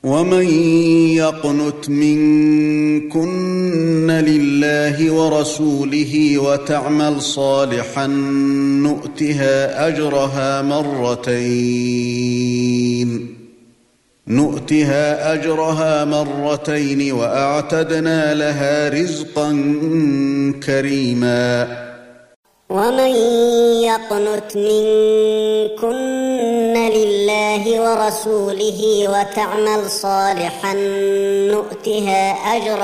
ومن يقنت منكن لله ورسوله وتعمل صالحا نؤتها أجرها مرتين وأعتدنا لها رزقا كريما. ومن يقنت منكن لله ورسوله وتعمل صالحا نؤتها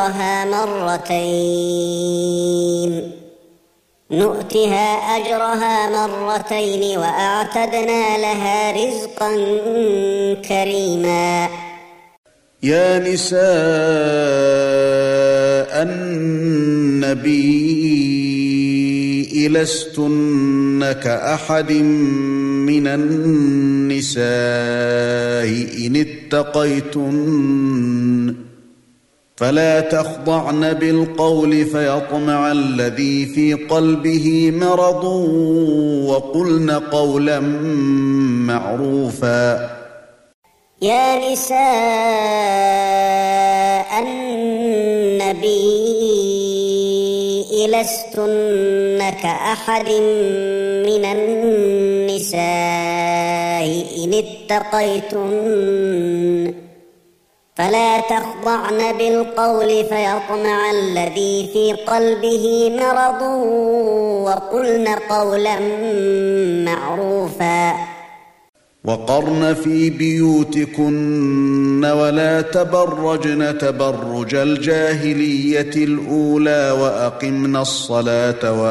أجرها مرتين وأعتدنا لها رزقا كريما. يا نساء النبي لستن كأحد من النساء إن اتقيتن فلا تخضعن بالقول فيطمع الذي في قلبه مرض وقلن قولا معروفا. يا نساء النبي لستن كأحد من النساء إن اتقيتن فلا تخضعن بالقول فيطمع الذي في قلبه مرض وقلن قولا معروفا. وقرن في بيوتكن ولا تبرجن تبرج الجاهلية الأولى وأقمنا الصلاة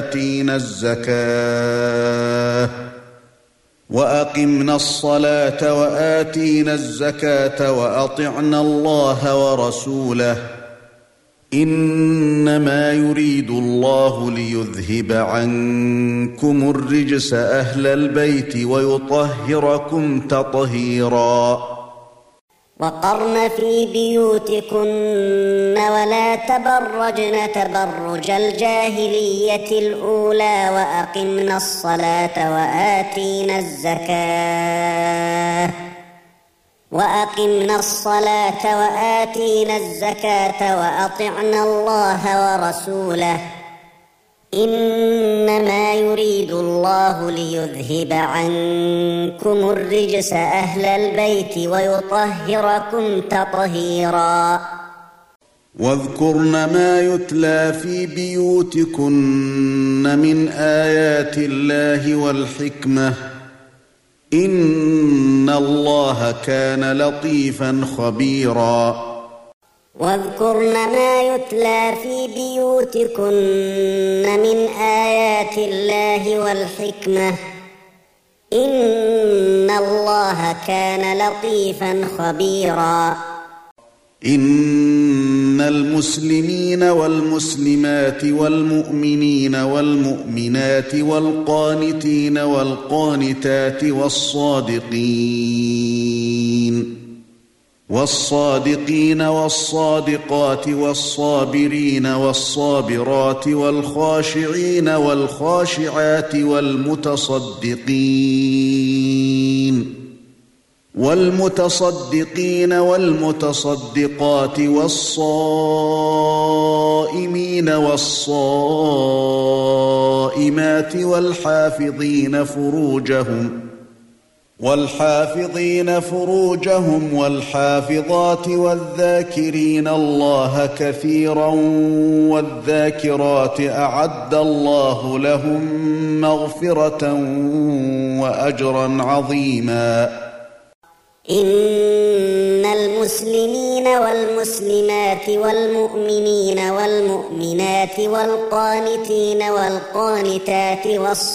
وآتينا الزكاة وأطعنا الله ورسوله إنما يريد الله ليذهب عنكم الرجس أهل البيت ويطهركم تطهيرا. وقرن في بيوتكن ولا تبرجن تبرج الجاهلية الأولى وأقمنا الصلاة وآتينا الزكاة وأطعنا الله ورسوله إنما يريد الله ليذهب عنكم الرجس أهل البيت ويطهركم تطهيرا. واذكرن ما يتلى في بيوتكن من آيات الله والحكمة إن الله كان لطيفا خبيرا. واذكرن ما يتلى في بيوتكن من آيات الله والحكمة إن الله كان لطيفا خبيرا. إن المسلمين والمسلمات والمؤمنين والمؤمنات والقانتين والقانتات والصادقين والصادقات والصابرين والصابرات والخاشعين والخاشعات والمتصدقين والمتصدقات والصائمين والصائمات والحافظين فروجهم والحافظات والذاكرين الله كثيرا والذاكرات أعد الله لهم مغفرة وأجرا عظيما. إن المسلمين والمسلمات والمؤمنين والمؤمنات والقانتين والقانتات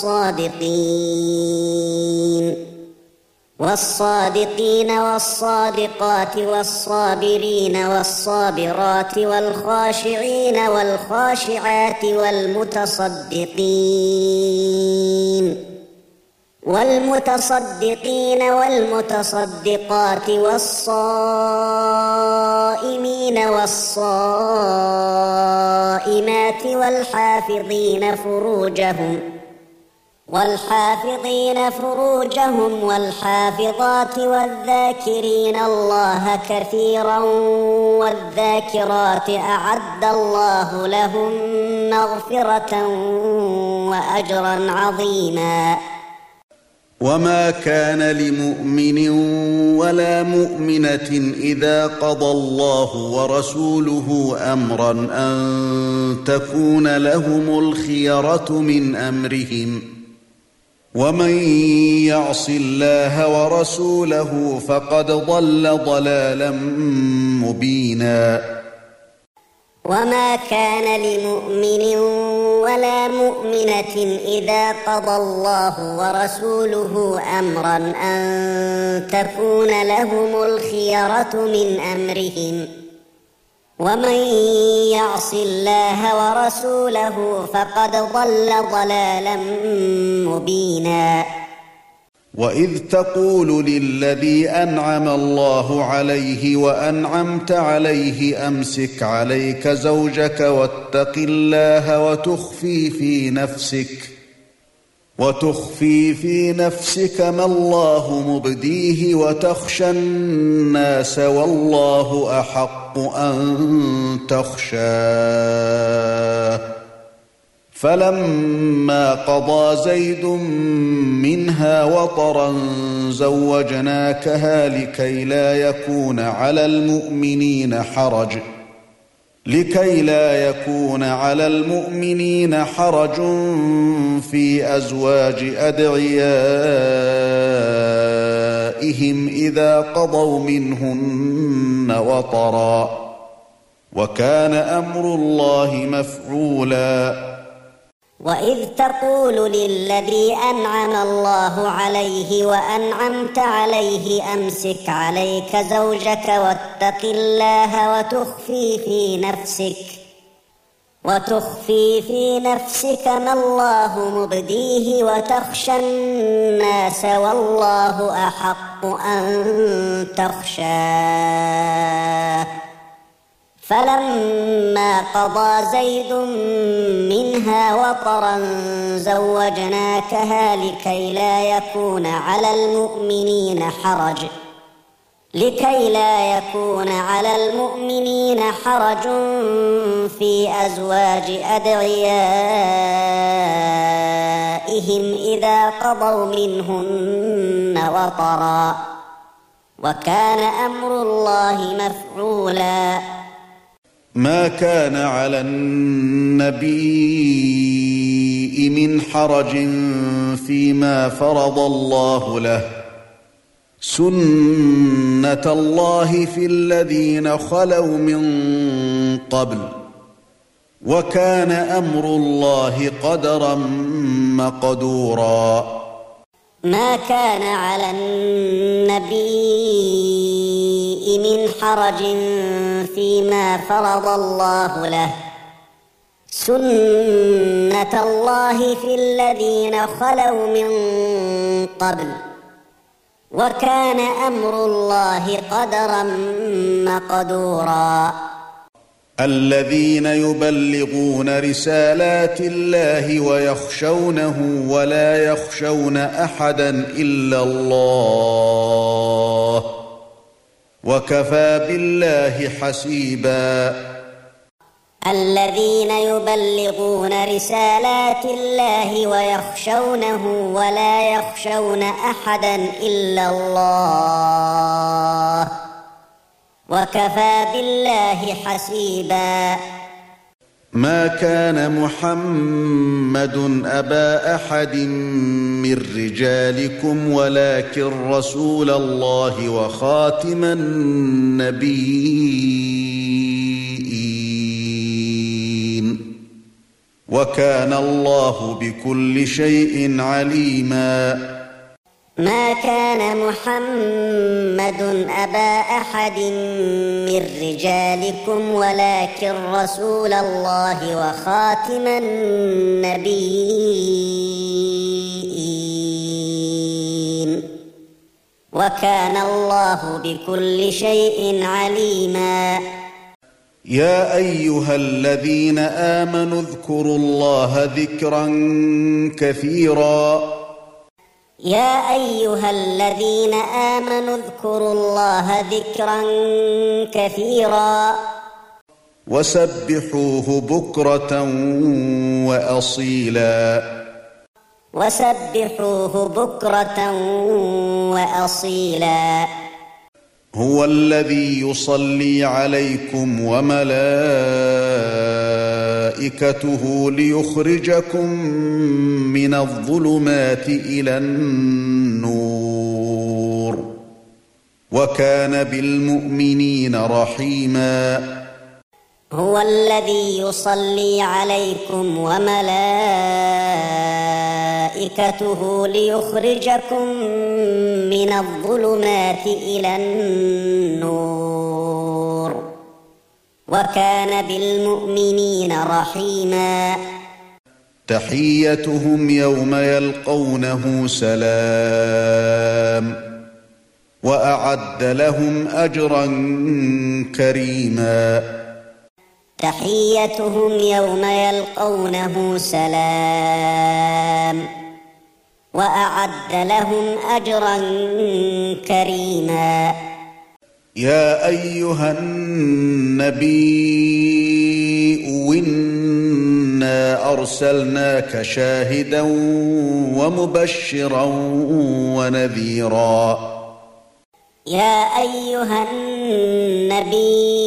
والصادقين والصادقات والصابرين والصابرات والخاشعين والخاشعات والمتصدقين والمتصدقات والصائمين والصائمات والحافظين فروجهم والحافظين فروجهم والحافظات والذاكرين الله كثيرا والذاكرات أعد الله لهم مغفرة وأجرا عظيما. وما كان لمؤمن ولا مؤمنة إذا قضى الله ورسوله أمرا أن تكون لهم الخيرة من أمرهم ومن يعص الله ورسوله فقد ضل ضلالا مبينا. وما كان لمؤمن ولا مؤمنة إذا قضى الله ورسوله أمرا أن تكون لهم الخيرة من أمرهم ومن يعص الله ورسوله فقد ضل ضلالا مبينا. وإذ تقول للذي أنعم الله عليه وأنعمت عليه أمسك عليك زوجك واتق الله وتخفي في نفسك ما الله مبديه وتخشى الناس والله أحق أن تخشاه. فلما قضى زيد منها وطرا زوجناكها لكي لا يكون على المؤمنين حرج في أزواج أدعيائهم إذا قضوا منهن وطرا وكان أمر الله مفعولا. وإذ تقول للذي أنعم الله عليه وأنعمت عليه أمسك عليك زوجك واتق الله وتخفي في نفسك ما الله مبديه وتخشى الناس والله أحق أن تخشاه. فلما قضى زيد منها وطرا زوجناكها لكي لا يكون على المؤمنين حرج في أزواج أدعيائهم إذا قضوا منهن وطرا وكان أمر الله مفعولا. ما كان على النبي من حرج فيما فرض الله له سنة الله في الذين خلوا من قبل وكان أمر الله قدرا مقدورا. ما كان على النبي من حرج فيما فرض الله له سنة الله في الذين خلوا من قبل وكان أمر الله قدرا مقدورا. الذين يبلغون رسالات الله ويخشونه ولا يخشون أحدا إلا الله وكفى بالله حسيبا. الذين يبلغون رسالات الله ويخشونه ولا يخشون أحدا إلا الله وكفى بالله حسيبا. ما كان محمد أبا أحد من رجالكم ولكن رسول الله وخاتم النبيين وكان الله بكل شيء عليما. ما كان محمد أبا أحد من رجالكم ولكن رسول الله وخاتم النبيين وكان الله بكل شيء عليما. يا أيها الذين آمنوا اذكروا الله ذكرا كثيرا يا أيها الذين آمنوا اذكروا الله ذكرا كثيرا وسبحوه بكرة وأصيلا وسبحوه بكرة وأصيلا هو الذي يصلي عليكم وملائكته ليخرجكم من الظلمات إلى النور وكان بالمؤمنين رحيما هو الذي يصلي عليكم وملائكته ليخرجكم من الظلمات إلى النور وكان بالمؤمنين رحيما تحيتهم يوم يلقونه سلام وأعد لهم أجرا كريما تحيتهم يوم يلقونه سلام وأعد لهم أجرا كريما يا أيها النبي إنا أرسلناك شاهدا ومبشرا ونذيرا يا أيها النبي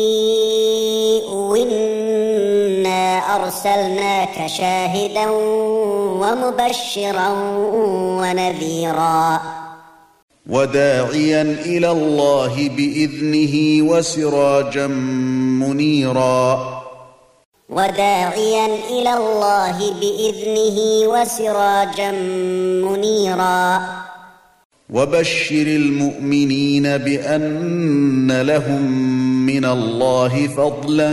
إنا أرسلناك شاهدا ومبشرا ونذيرا وداعيا إلى الله بإذنه وسراجا منيرا وداعيا إلى الله بإذنه وسراجا منيرا وبشر المؤمنين بأن لهم من الله فضلا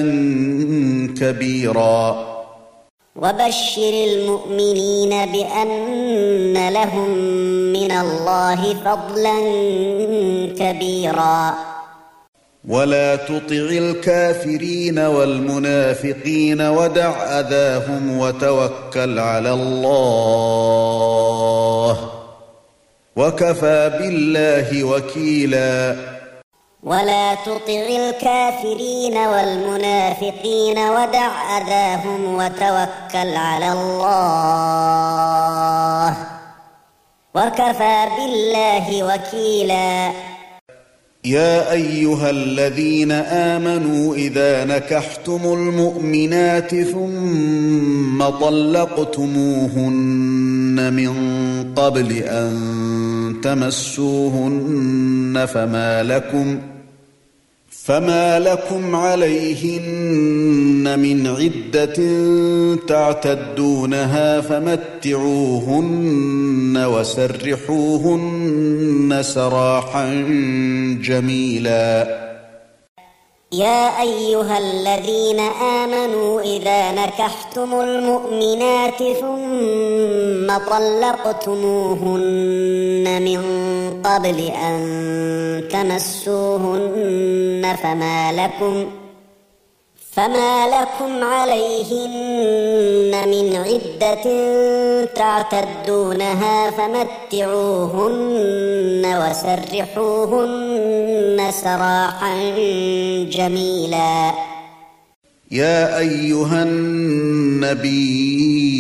كبيرا وبشر المؤمنين بأن لهم من الله فضلا كبيرا ولا تطع الكافرين والمنافقين ودع أذاهم وتوكل على الله وكفى بالله وكيلا ولا تطع الكافرين والمنافقين ودع أذاهم وتوكل على الله وكفى بالله وكيلا يا أيها الذين آمنوا إذا نكحتم المؤمنات ثم طلقتموهن من قبل أن تمسوهن فما لكم عليهن من عدة تعتدونها فمتعوهن وسرحوهن سراحا جميلا يا أيها الذين آمنوا إذا نكحتم المؤمنات ثم طلقتموهن من قبل أن تمسوهن فما لكم عليهن من عدة تعتدونها فمتعوهن وسرحوهن سراحا جميلا يا أيها النبي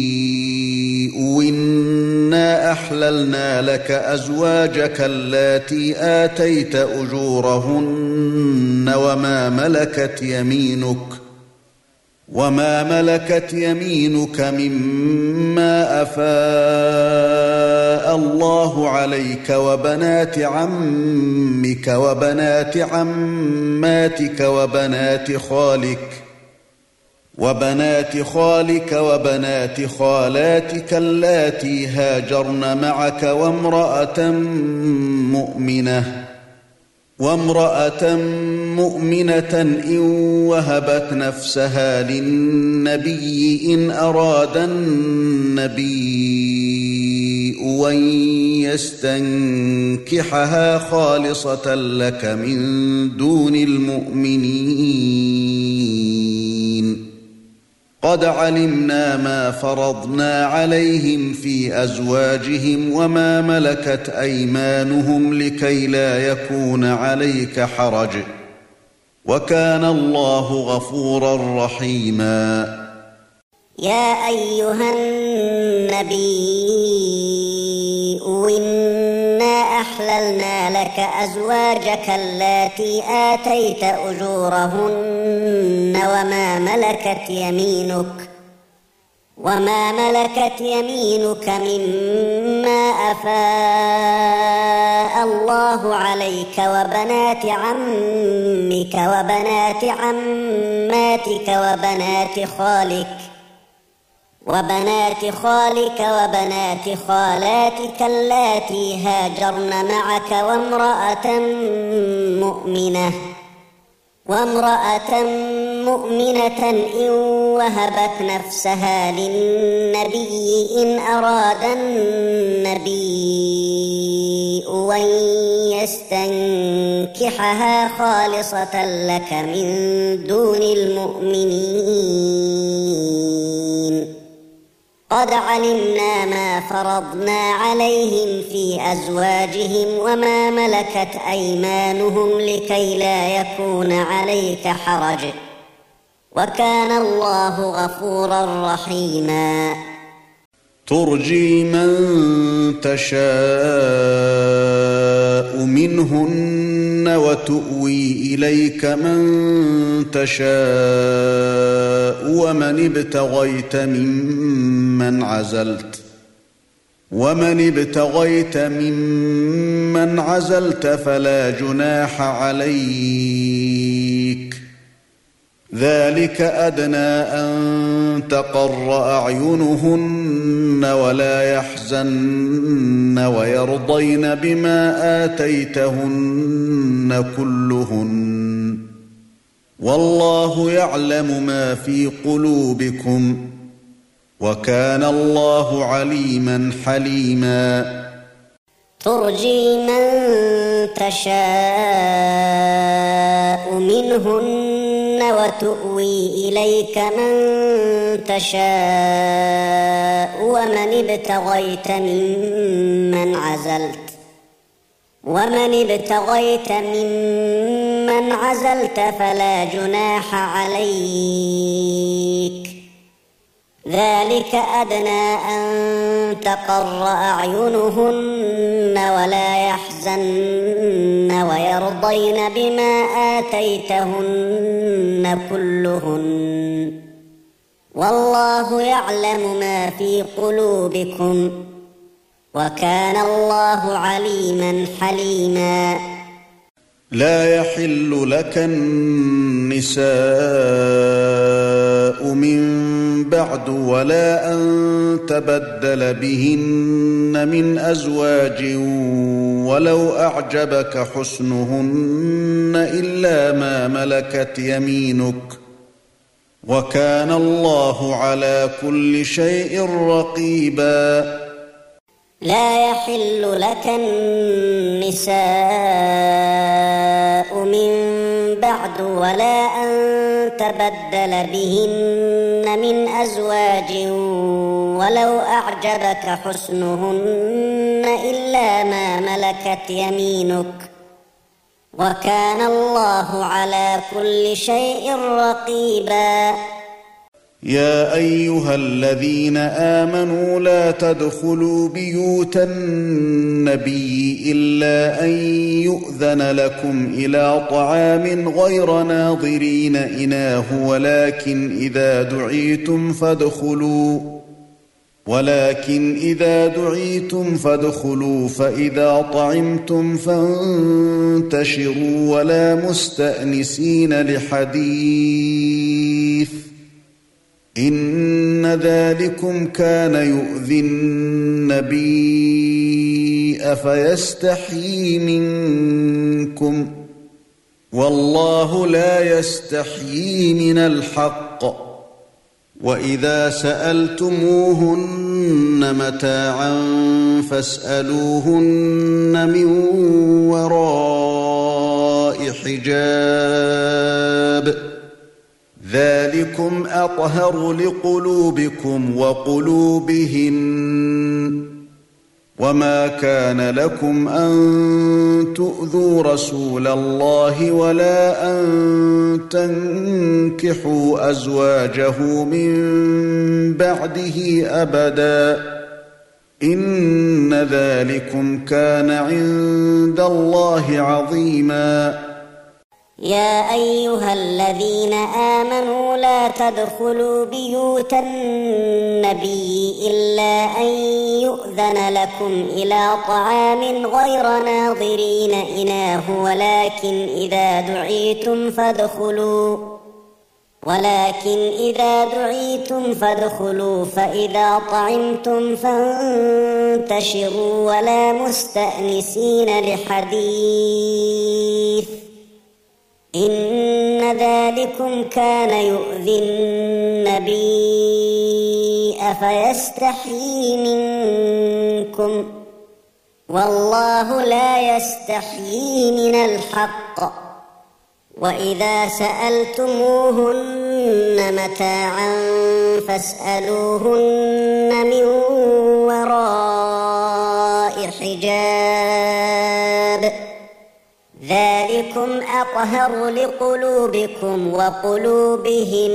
إنا أحللنا لك أزواجك اللاتي آتيت أجورهن وما ملكت يمينك مما أفاء الله عليك وبنات عمك وبنات عماتك وبنات خالك وبنات خالاتك اللاتي هاجرن معك وامرأة مؤمنة إن وهبت نفسها للنبي إن أراد النبي أن يستنكحها خالصة لك من دون المؤمنين قد علمنا ما فرضنا عليهم في أزواجهم وما ملكت أيمانهم لكي لا يكون عليك حرج وكان الله غفورا رحيما. يا أيها النبي إنا أحللنا لك أزواجك اللاتي آتيت أجورهن وما ملكت يمينك مما أفاء الله عليك وبنات عمك وبنات عماتك وبنات خالك وبنات خالاتك اللاتي هاجرن معك وامرأة مؤمنة إن وهبت نفسها للنبي إن أراد النبي أن يستنكحها خالصة لك من دون المؤمنين. قد علمنا ما فرضنا عليهم في أزواجهم وما ملكت أيمانهم لكي لا يكون عليك حرج وكان الله غفورا رحيما. ترجي من تشاء منهن وتؤوي إليك من تشاء ومن ابتغيت ممن عزلت فلا جناح عليك. ذلك أدنى أن تقر أعينهن ولا يحزن ويرضين بما آتيتهن كلهن والله يعلم ما في قلوبكم وكان الله عليما حليما. ترجي من تشاء منهن وتؤوي إليك من تشاء ومن ابتغيت ممن عزلت فلا جناح عليك. ذلك أدنى أن تقر أعينهن ولا يحزن ويرضين بما آتيتهن كلهن والله يعلم ما في قلوبكم وكان الله عليما حليما. لا يحل لك النساء من بعد ولا أن تبدل بهن من أزواج ولو أعجبك حسنهن إلا ما ملكت يمينك وكان الله على كل شيء رقيبا. لا يحل لك النساء من بعد ولا أن تبدل بهن من أزواج ولو أعجبك حسنهن إلا ما ملكت يمينك وكان الله على كل شيء رقيبا. يا أيها الذين آمنوا لا تدخلوا بيوت النبي إلا أن يؤذن لكم إلى طعام غير ناظرين إناه ولكن إذا دعيتم فادخلوا فإذا طعمتم فانتشروا ولا مستأنسين لحديث إن ذلكم كان يؤذي النبي فيستحيي منكم والله لا يستحيي من الحق. وإذا سألتموهن متاعا فاسألوهن من وراء حجاب ذلكم ذلكم أطهر لقلوبكم وقلوبهن وما كان لكم أن تؤذوا رسول الله ولا أن تنكحوا أزواجه من بعده أبدا إن ذلكم كان عند الله عظيما يا أيها الذين آمنوا لا تدخلوا بيوت النبي إلا أن يؤذن لكم إلى طعام غير ناظرين إناه ولكن إذا دعيتم فادخلوا فإذا طعمتم فانتشروا ولا مستأنسين لحديث إن ذلكم كان يؤذي النبي فيستحيي منكم والله لا يستحيي من الحق وإذا سألتموهن متاعا فاسألوهن من وراء حجاب ذلكم أطهر لقلوبكم وقلوبهم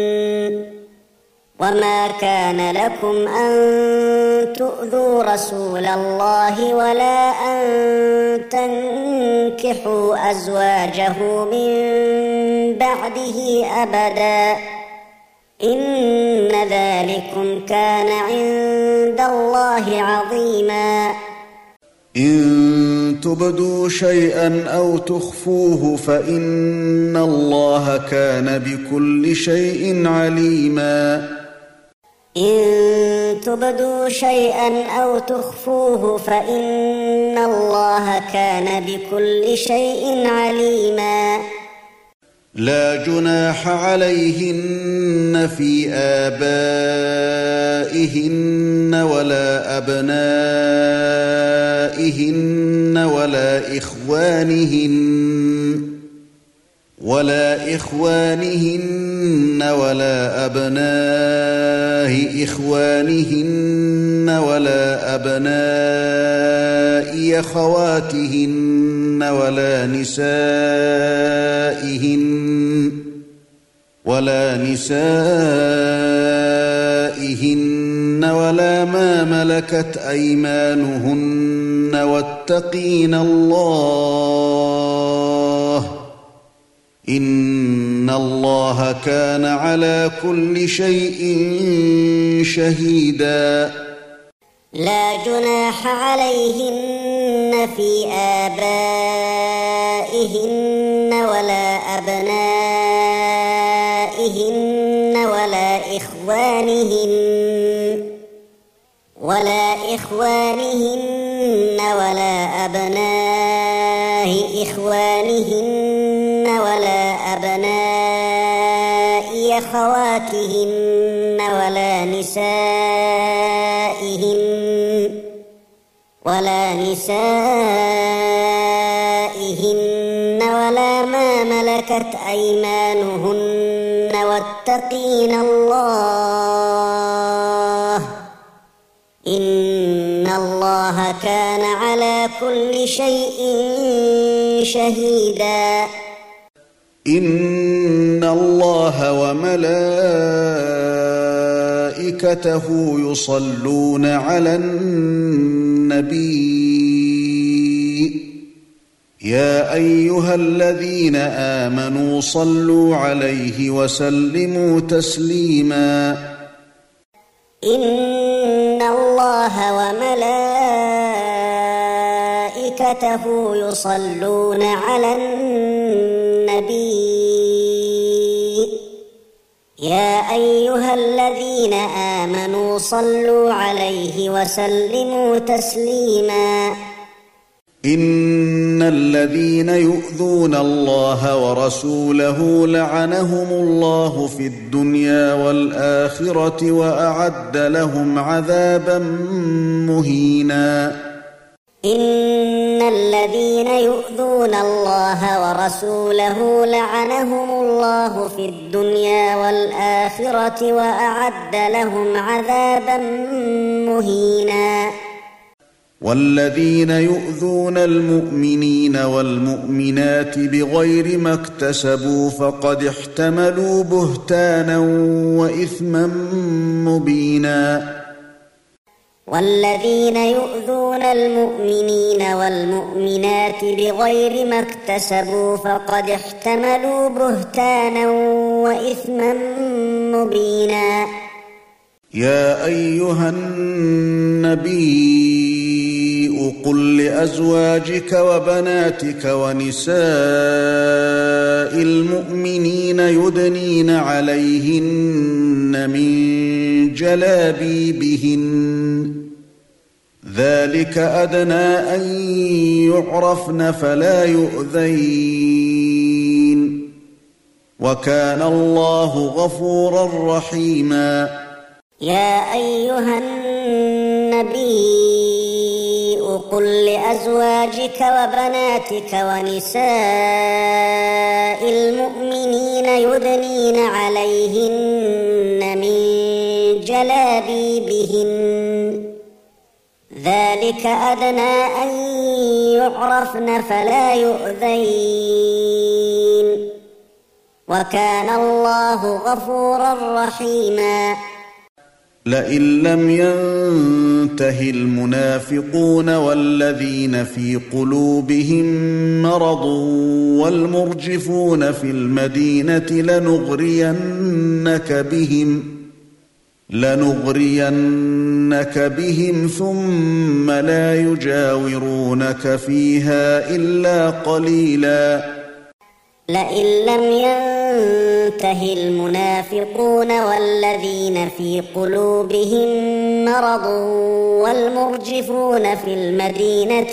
وما كان لكم أن تؤذوا رسول الله ولا أن تنكحوا أزواجه من بعده أبدا إن ذلكم كان عند الله عظيما إن تبدوا شيئا أو تخفوه فإن الله كان بكل شيء عليما إن تبدوا شيئا أو تخفوه فإن الله كان بكل شيء عليما لا جناح عليهن في آبائهن ولا أبنائهن ولا إخوانهن ولا أبناء إخوانهن ولا أبناء أخواتهن ولا نسائهن ولا ما ملكت أيمانهن واتقين الله إن الله كان على كل شيء شهيدا لا جناح عليهن في آبائهن ولا أبنائهن ولا إخوانهن ولا أبناء إخوانهن ولا أبناء أخواتهن ولا نسائهن ولا ما ملكت أيمانهن واتقين الله إن الله كان على كل شيء شهيدا إن الله وملائكته يصلون على النبي يا أيها الذين آمنوا صلوا عليه وسلموا تسليما إن الله وملائكته يصلون على النبي يا أيها الذين آمنوا صلوا عليه وسلموا تسليما إن الذين يؤذون الله ورسوله لعنهم الله في الدنيا والآخرة وأعد لهم عذابا مهينا إن الذين يؤذون الله ورسوله لعنهم الله في الدنيا والآخرة وأعد لهم عذابا مهينا. والذين يؤذون المؤمنين والمؤمنات بغير ما اكتسبوا فقد احتملوا بهتانا وإثما مبينا. والذين يؤذون المؤمنين والمؤمنات بغير ما اكتسبوا فقد احتملوا بهتانا وإثما مبينا. يا أيها النبي قل لأزواجك وبناتك ونساء المؤمنين يدنين عليهن من جلابيبهن ذلك أدنى أن يعرفن فلا يؤذين وكان الله غفورا رحيما. يا أيها النبي قل لأزواجك وبناتك ونساء المؤمنين يدنين عليهن من جلابيبهن ذلك أدنى أن يعرفن فلا يؤذين وكان الله غفورا رحيما. لئن لم ينته المنافقون والذين في قلوبهم مرض والمرجفون في المدينة لنغرينك بهم ثم لا يجاورونك فيها إلا قليلا. لئن لم ينته المنافقون والذين في قلوبهم مرض والمرجفون في المدينة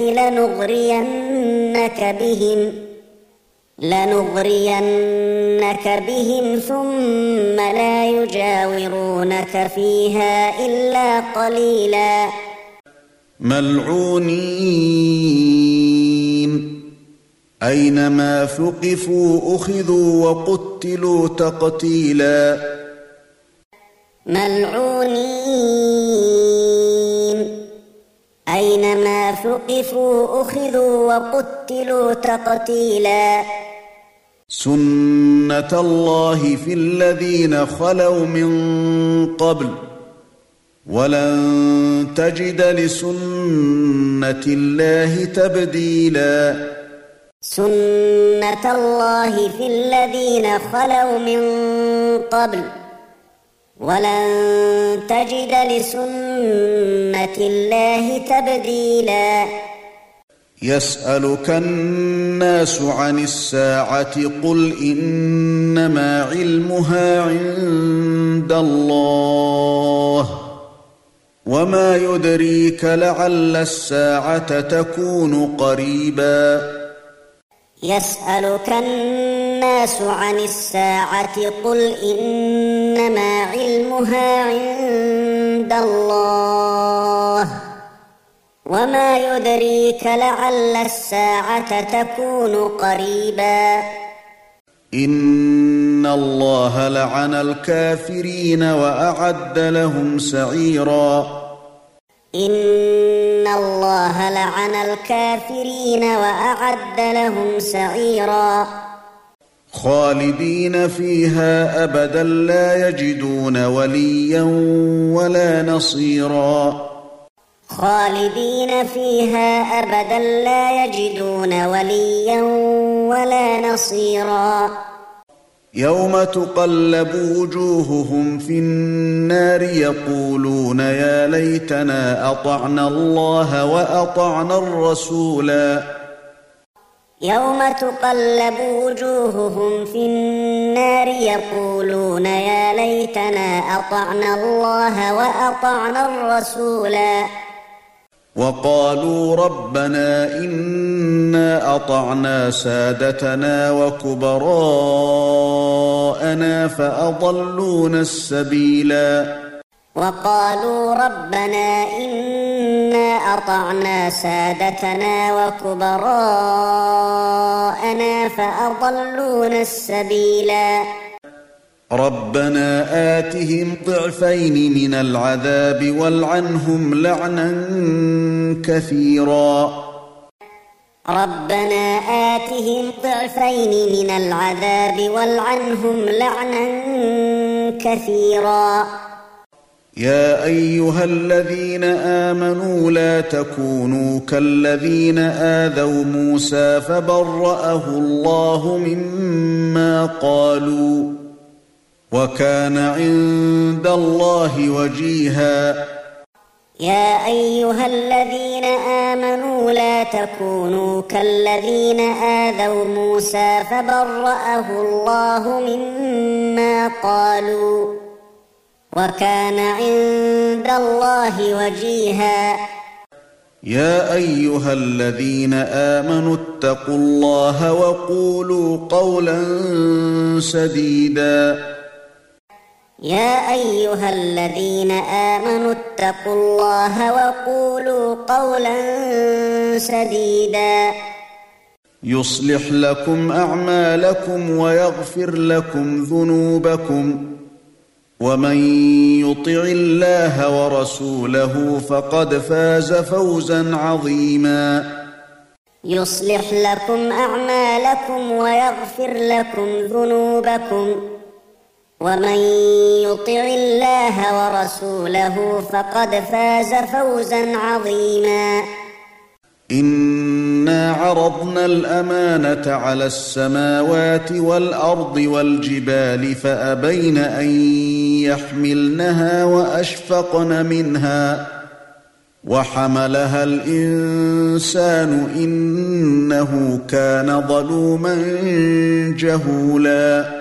لنغرينك بهم ثم لا يجاورونك فيها إلا قليلا. ملعونين أينما ثقفوا أخذوا وقتلوا تقتيلا. ملعونين أينما ثقفوا أخذوا وقتلوا تقتيلا. سنة الله في الذين خلوا من قبل ولن تجد لسنة الله تبديلا. سنة الله في الذين خلوا من قبل ولن تجد لسنة الله تبديلا. يسألك الناس عن الساعة قل إنما علمها عند الله وما يدريك لعل الساعة تكون قريبا. يسألك الناس عن الساعة قل إنما علمها عند الله وما يدريك لعل الساعة تكون قريبا. إن الله لعن الكافرين وأعد لهم سعيرا. إن الله لعن الكافرين وأعد لهم سعيرا. خالدين فيها أبدا لا يجدون وليا ولا نصيرا. خالدين فيها أبدا لا يجدون وليا ولا نصيرا. يوم تقلب وجوههم في النار يقولون يا ليتنا أطعنا الله وأطعنا الرسولا. يوم تقلب وجوههم في النار يقولون يا ليتنا أطعنا الله وأطعنا الرسولا. وقالوا ربنا إنا أطعنا سادتنا وكبراءنا فأضلونا السبيلا. وقالوا ربنا إنا أطعنا سادتنا وكبراءنا فأضلونا السبيلا ربنا آتهم ضعفين من العذاب والعنهم لعنا كثيرا ربنا آتهم ضعفين من العذاب والعنهم لعنا كثيرا يا أيها الذين آمنوا لا تكونوا كالذين آذوا موسى فبرأه الله مما قالوا وكان عند الله وجيها يا أيها الذين آمنوا لا تكونوا كالذين آذوا موسى فبرأه الله مما قالوا وكان عند الله وجيها يا أيها الذين آمنوا اتقوا الله وقولوا قولا سديدا يا أيها الذين آمنوا اتقوا الله وقولوا قولا سديدا يصلح لكم أعمالكم ويغفر لكم ذنوبكم ومن يطع الله ورسوله فقد فاز فوزا عظيما يصلح لكم أعمالكم ويغفر لكم ذنوبكم ومن يطع الله ورسوله فقد فاز فوزا عظيما إنا عرضنا الأمانة على السماوات والأرض والجبال فأبين أن يحملنها وأشفقن منها وحملها الإنسان إنه كان ظلوما جهولا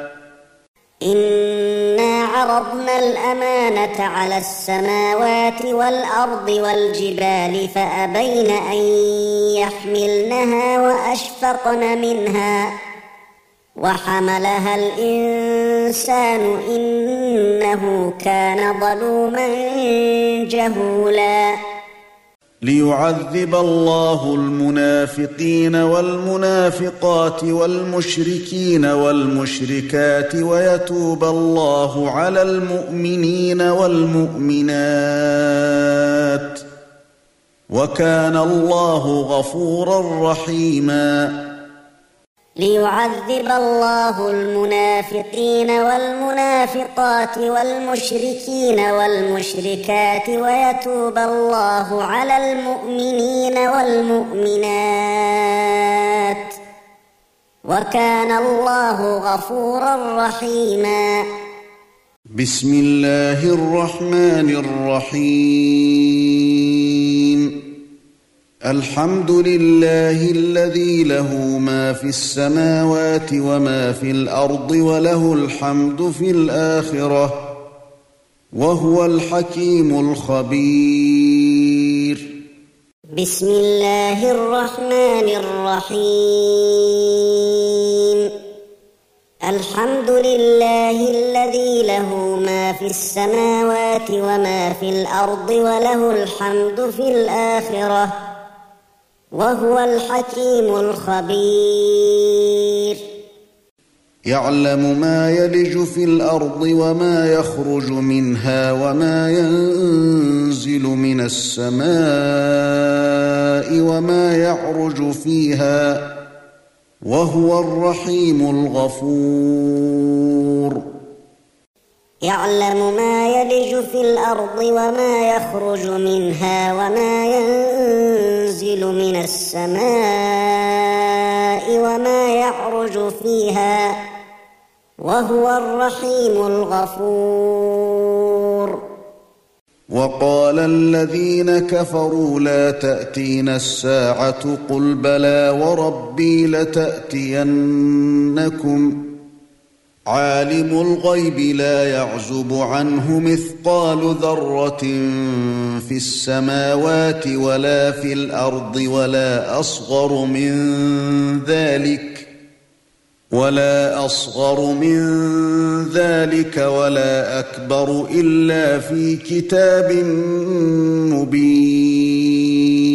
إنا عرضنا الأمانة على السماوات والأرض والجبال فأبين أن يحملنها وأشفقن منها وحملها الإنسان إنه كان ظلوما جهولا ليعذب الله المنافقين والمنافقات والمشركين والمشركات ويتوب الله على المؤمنين والمؤمنات وكان الله غفورا رحيما ليعذب الله المنافقين والمنافقات والمشركين والمشركات ويتوب الله على المؤمنين والمؤمنات وكان الله غفورا رحيما بسم الله الرحمن الرحيم الحمد لله الذي له ما في السماوات وما في الأرض وله الحمد في الآخرة وهو الحكيم الخبير بسم الله الرحمن الرحيم الحمد لله الذي له ما في السماوات وما في الأرض وله الحمد في الآخرة وهو الحكيم الخبير يعلم ما يلج في الأرض وما يخرج منها وما ينزل من السماء وما يعرج فيها وهو الرحيم الغفور يعلم ما يلج في الأرض وما يخرج منها وما ينزل من السماء وما يعرج فيها وهو الرحيم الغفور وقال الذين كفروا لا تأتينا الساعة قل بلى وربي لتأتينكم عالم الغيب لا يعزب عنه مثقال ذرة في السماوات ولا في الأرض ولا أصغر من ذلك ولا أكبر إلا في كتاب مبين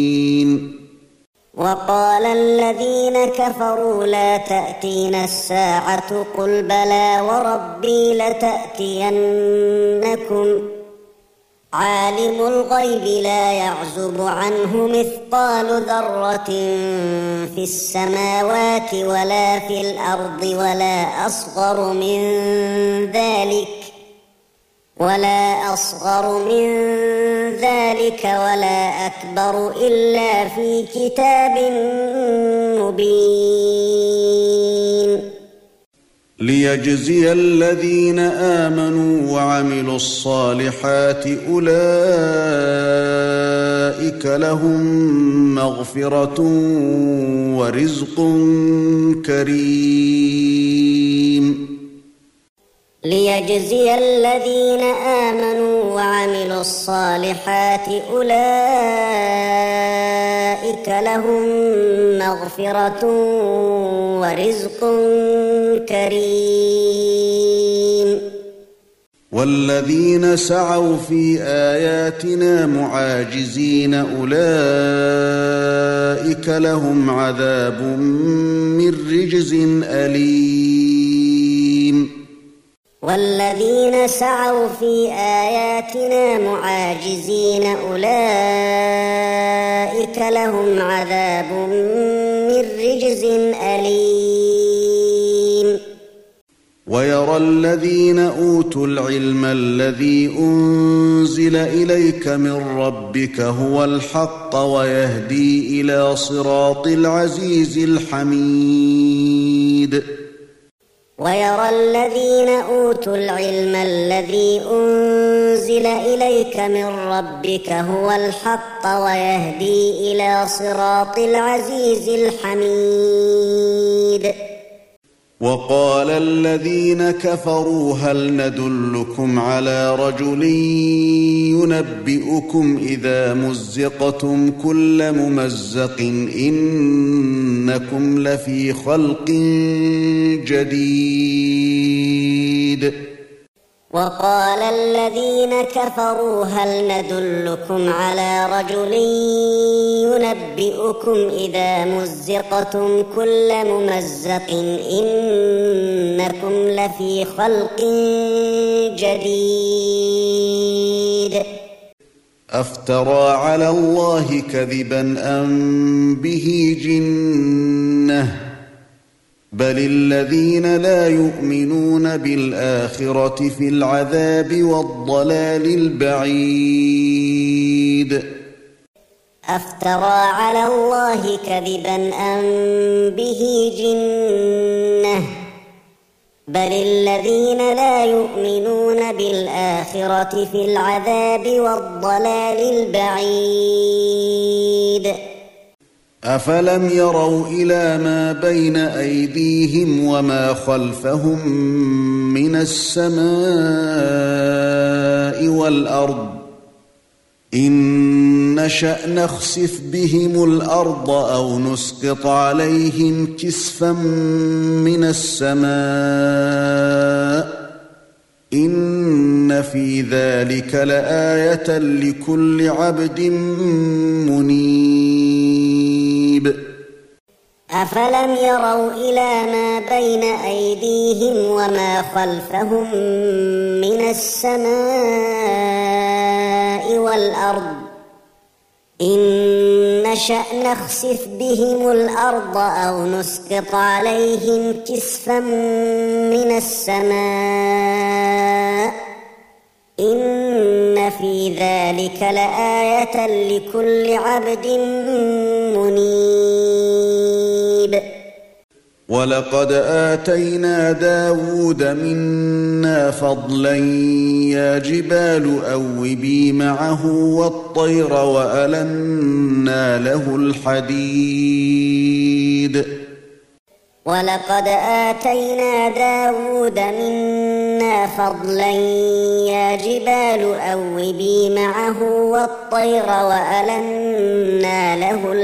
وقال الذين كفروا لا تأتينا الساعة قل بلى وربي لتأتينكم عالم الغيب لا يعزب عنه مثقال ذرة في السماوات ولا في الأرض ولا أصغر من ذلك ولا أكبر إلا في كتاب مبين ليجزي الذين آمنوا وعملوا الصالحات أولئك لهم مغفرة ورزق كريم ليجزي الذين آمنوا وعملوا الصالحات أولئك لهم مغفرة ورزق كريم والذين سعوا في آياتنا معاجزين أولئك لهم عذاب من رجز أليم والذين سعوا في آياتنا معاجزين أولئك لهم عذاب من رجز أليم ويرى الذين أوتوا العلم الذي أنزل إليك من ربك هو الحق ويهدي إلى صراط العزيز الحميد ويرى الذين أوتوا العلم الذي أنزل إليك من ربك هو الحق ويهدي إلى صراط العزيز الحميد وقال الذين كفروا هل ندلكم على رجل ينبئكم إذا مزقتم كل ممزق إنكم لفي خلق جديد وقال الذين كفروا هل ندلكم على رجل ينبئكم إذا مزقتم كل ممزق إنكم لفي خلق جديد أفترى على الله كذبا أم به جنة بل الذين لا يؤمنون بالآخرة في العذاب والضلال البعيد أفترى على الله كذبا أم به جنة بل الذين لا يؤمنون بالآخرة في العذاب والضلال البعيد أفلم يروا إلى ما بين أيديهم وما خلفهم من السماء والأرض إن نشأ نخسف بهم الأرض أو نسقط عليهم كسفا من السماء إن في ذلك لآية لكل عبد منيب أفلم يروا إلى ما بين أيديهم وما خلفهم من السماء والأرض إن نشأ نخسف بهم الأرض أو نسقط عليهم كسفا من السماء إن في ذلك لآية لكل عبد منيب ولقد آتينا داود منا فضلا يا جبال أوبي معه والطير وألنا له الحديد ولقد آتينا داود منا فضلا يا جبال أوبي معه والطير وألنا له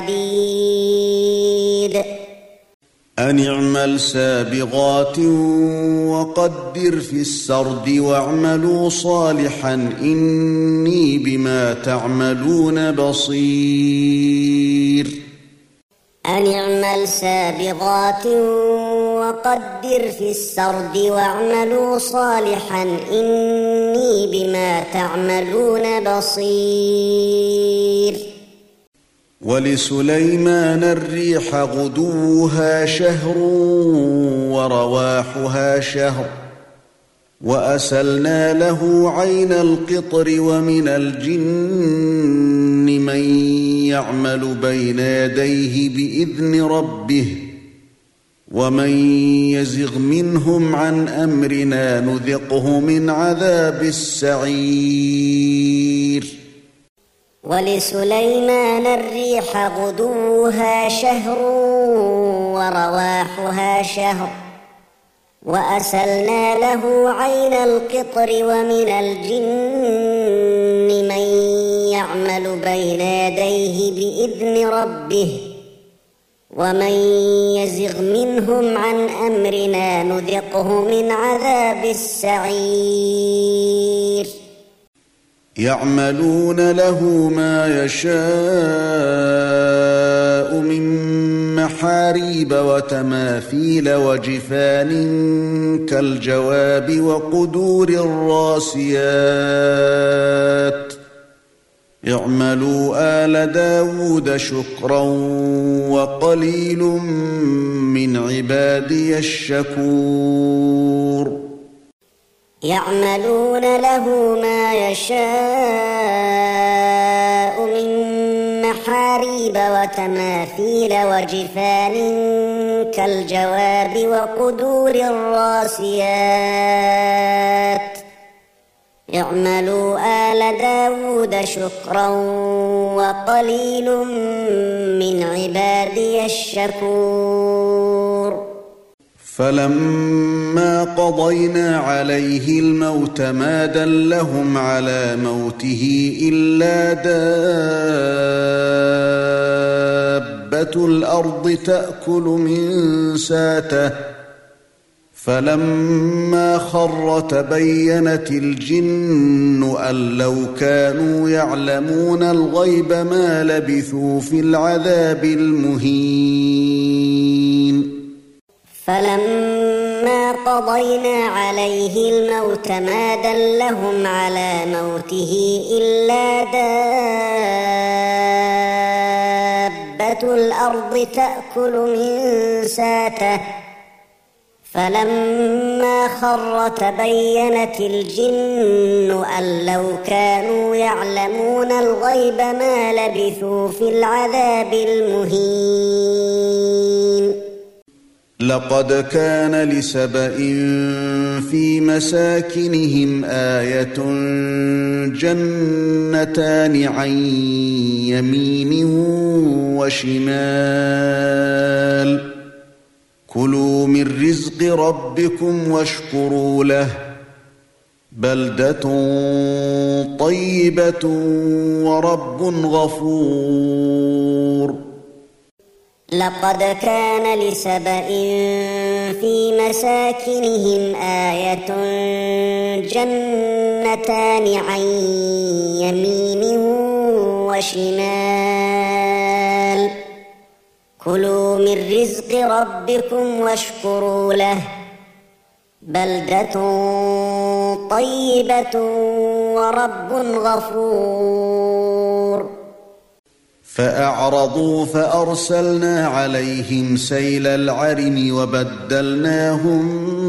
الحديد أن اعمل سابغات وقدر في السرد واعملوا صالحا إني بما تعملون بصير أن اعمل سابغات وقدر في السرد واعملوا صالحا إني بما تعملون بصير. ولسليمان الريح غدوها شهر ورواحها شهر وأسلنا له عين القطر ومن الجن من يعمل بين يديه بإذن ربه ومن يزغ منهم عن أمرنا نذقه من عذاب السعير. ولسليمان الريح غدوها شهر ورواحها شهر وأسلنا له عين القطر ومن الجن من يعمل بين يديه بإذن ربه ومن يزغ منهم عن أمرنا نذقه من عذاب السعير. يعملون له ما يشاء من محاريب وتماثيل وجفان كالجواب وقدور الراسيات اعملوا آل داود شكرا وقليل من عبادي الشكور. يعملون له ما يشاء من محاريب وتماثيل وجفان كالجواب وقدور الراسيات اعملوا آل داود شكرا وقليل من عبادي الشكور. فلما قضينا عليه الموت ما دلهم على موته إلا دابة الأرض تأكل من ساته فلما خر تبينت الجن أن لو كانوا يعلمون الغيب ما لبثوا في العذاب المهين. فلما قضينا عليه الموت ما دلهم على موته إلا دابة الأرض تأكل من ساته فلما خر تبينت الجن أن لو كانوا يعلمون الغيب ما لبثوا في العذاب المهين. لقد كان لسبإ في مساكنهم آية جنتان عن يمين وشمال كلوا من رزق ربكم واشكروا له بلدة طيبة ورب غفور. لقد كان لسبإ في مساكنهم آية جنتان عن يمين وشمال كلوا من رزق ربكم واشكروا له بلدة طيبة ورب غفور. فأعرضوا فأرسلنا عليهم سيل العرم وبدلناهم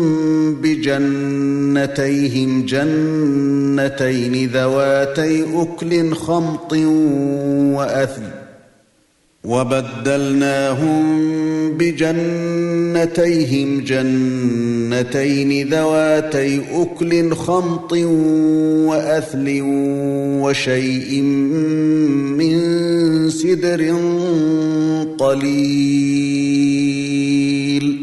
بجنتيهم جنتين ذواتي أكل خمط وأثل وشيء من سدر قليل.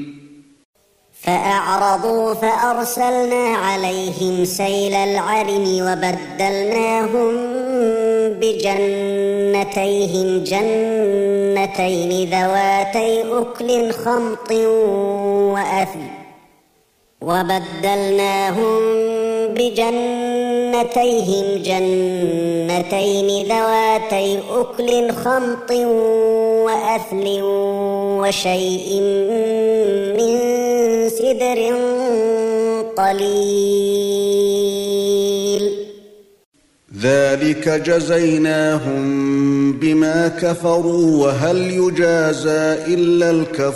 فأعرضوا فأرسلنا عليهم سيل العرم وبدلناهم بجنتيهم جنتين ذواتي أكل خمط وأثل وشيء من سدر قليل ذلك جزيناهم بما كفروا وهل يجازى إلا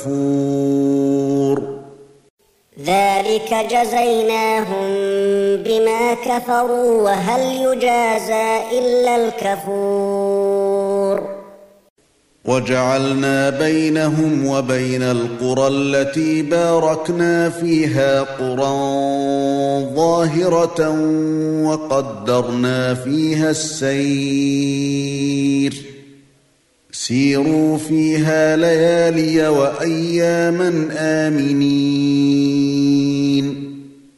الكفور ذلك جزيناهم بما كفروا وهل يجازى إلا الكفور وجعلنا بينهم وبين القرى التي باركنا فيها قرى ظاهرة وقدرنا فيها السير سيروا فيها ليالي وأياما آمنين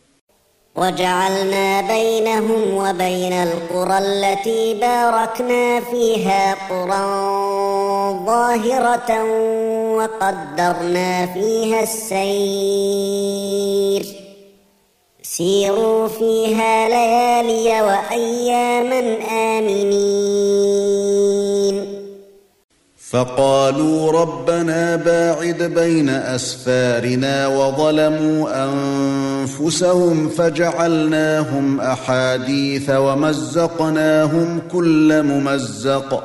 وجعلنا بينهم وبين القرى التي باركنا فيها قرى ظاهرة وقدرنا فيها السير سيروا فيها ليالي وأياما آمنين فقالوا ربنا باعد بين أسفارنا وظلموا أنفسهم فجعلناهم أحاديث ومزقناهم كل ممزق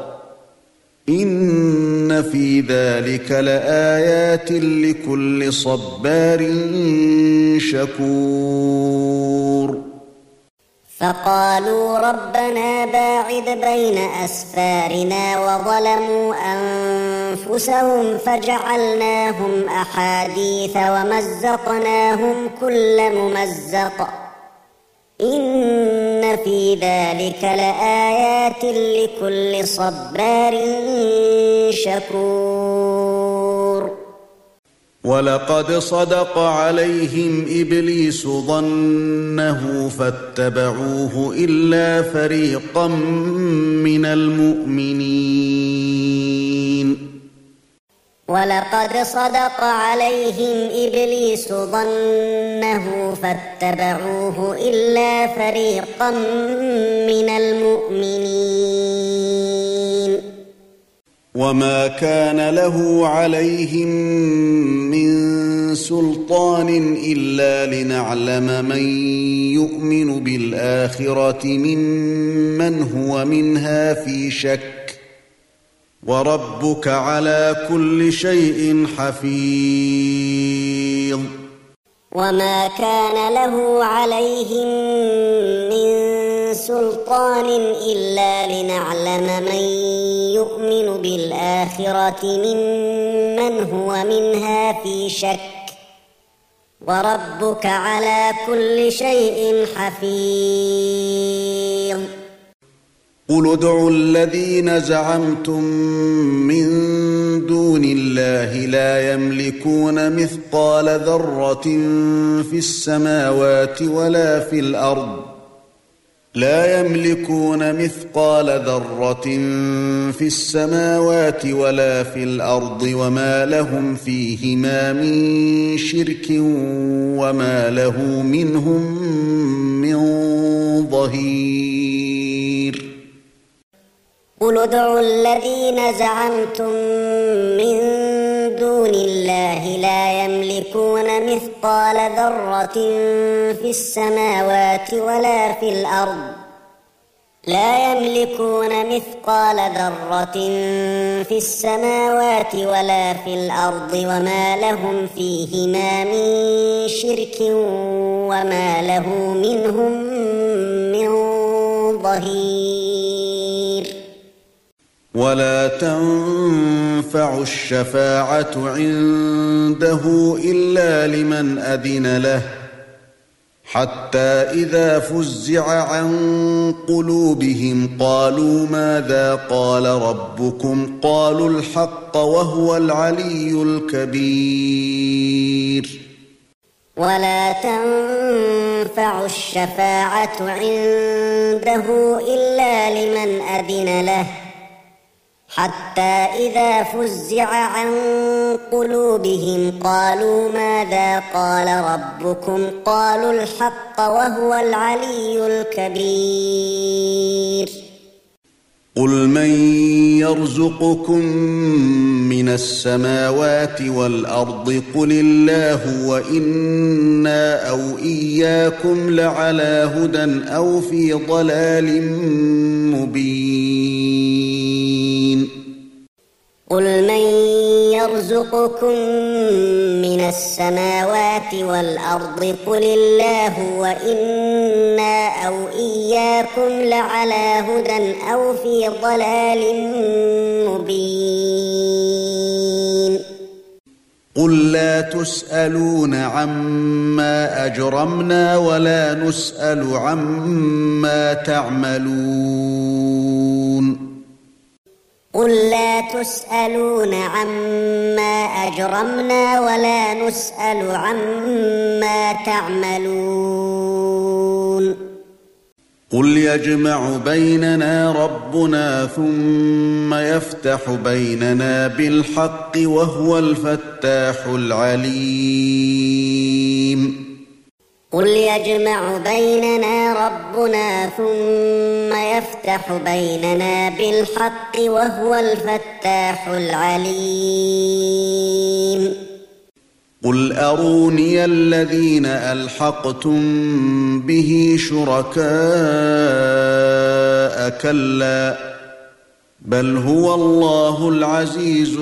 إن في ذلك لآيات لكل صبار شكور فقالوا ربنا باعد بين أسفارنا وظلموا أنفسهم فجعلناهم أحاديث ومزقناهم كل ممزق إن في ذلك لآيات لكل صبار شكور ولقد صدق عليهم إبليس ظنه فاتبعوه إلا فريقا من المؤمنين ولقد صدق عليهم إبليس ظنه فاتبعوه إلا فريقا من المؤمنين وما كان له عليهم من سلطان إلا لنعلم من يؤمن بالآخرة ممن هو منها في شك وربك على كل شيء حفيظ وما كان له عليهم من سلطان إلا لنعلم من يؤمن بالآخرة ممن هو منها في شك وربك على كل شيء حفيظ قل ادعوا الذين زعمتم من دون الله لا يملكون مثقال ذرة في السماوات ولا في الأرض لا يملكون مثقال ذرة في السماوات ولا في الأرض وما لهم فيهما من شرك وما له منهم من ظهير قل ادعوا الذين زعمتم من دون الله لا يملكون مثقال ذرة في السماوات ولا في الأرض لا يملكون مثقال ذرة في السماوات ولا في الأرض وما لهم فيهما من شرك وما له منهم من ظهير ولا تنفع الشفاعة عنده إلا لمن أذن له حتى إذا فزع عن قلوبهم قالوا ماذا قال ربكم قالوا الحق وهو العلي الكبير ولا تنفع الشفاعة عنده إلا لمن أذن له حتى إذا فزع عن قلوبهم قالوا ماذا قال ربكم قالوا الحق وهو العلي الكبير قل من يرزقكم من السماوات والأرض قل الله وإنا أو إياكم لعلى هدى أو في ضلال مبين قل من يرزقكم من السماوات والأرض قل الله وإنا أو إياكم لعلى هدى أو في ضلال مبين قل لا تسألون عما أجرمنا ولا نسأل عما تعملون قل لا تسألون عما أجرمنا ولا نسأل عما تعملون قل يجمع بيننا ربنا ثم يفتح بيننا بالحق وهو الفتاح العليم قل يجمع بيننا ربنا ثم يفتح بيننا بالحق وهو الفتاح العليم قل أروني الذين ألحقتم به شركاء كلا بل هو الله العزيز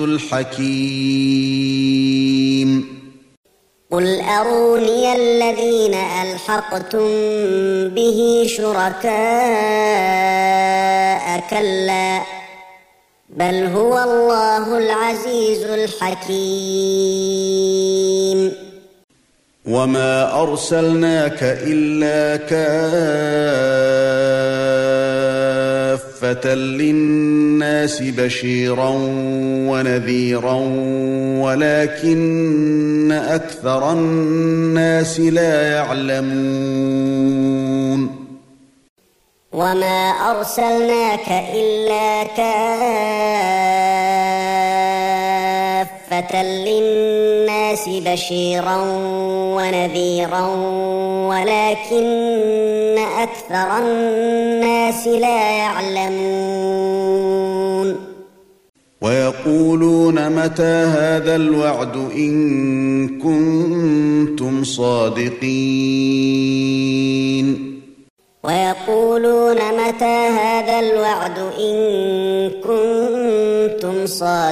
الحكيم قل أروني الذين ألحقتم به شركاء كلا بل هو الله العزيز الحكيم وما أرسلناك إلا كافة للناس بشيرا ونذيرا ولكن أكثر الناس لا يعلمون وما أرسلناك إلا كافة للناس بشيرا ونذيرا ولكن أكثر الناس لا يعلمون ويقولون متى هذا الوعد إن كنتم صادقين ويقولون متى هذا الوعد إن كنتم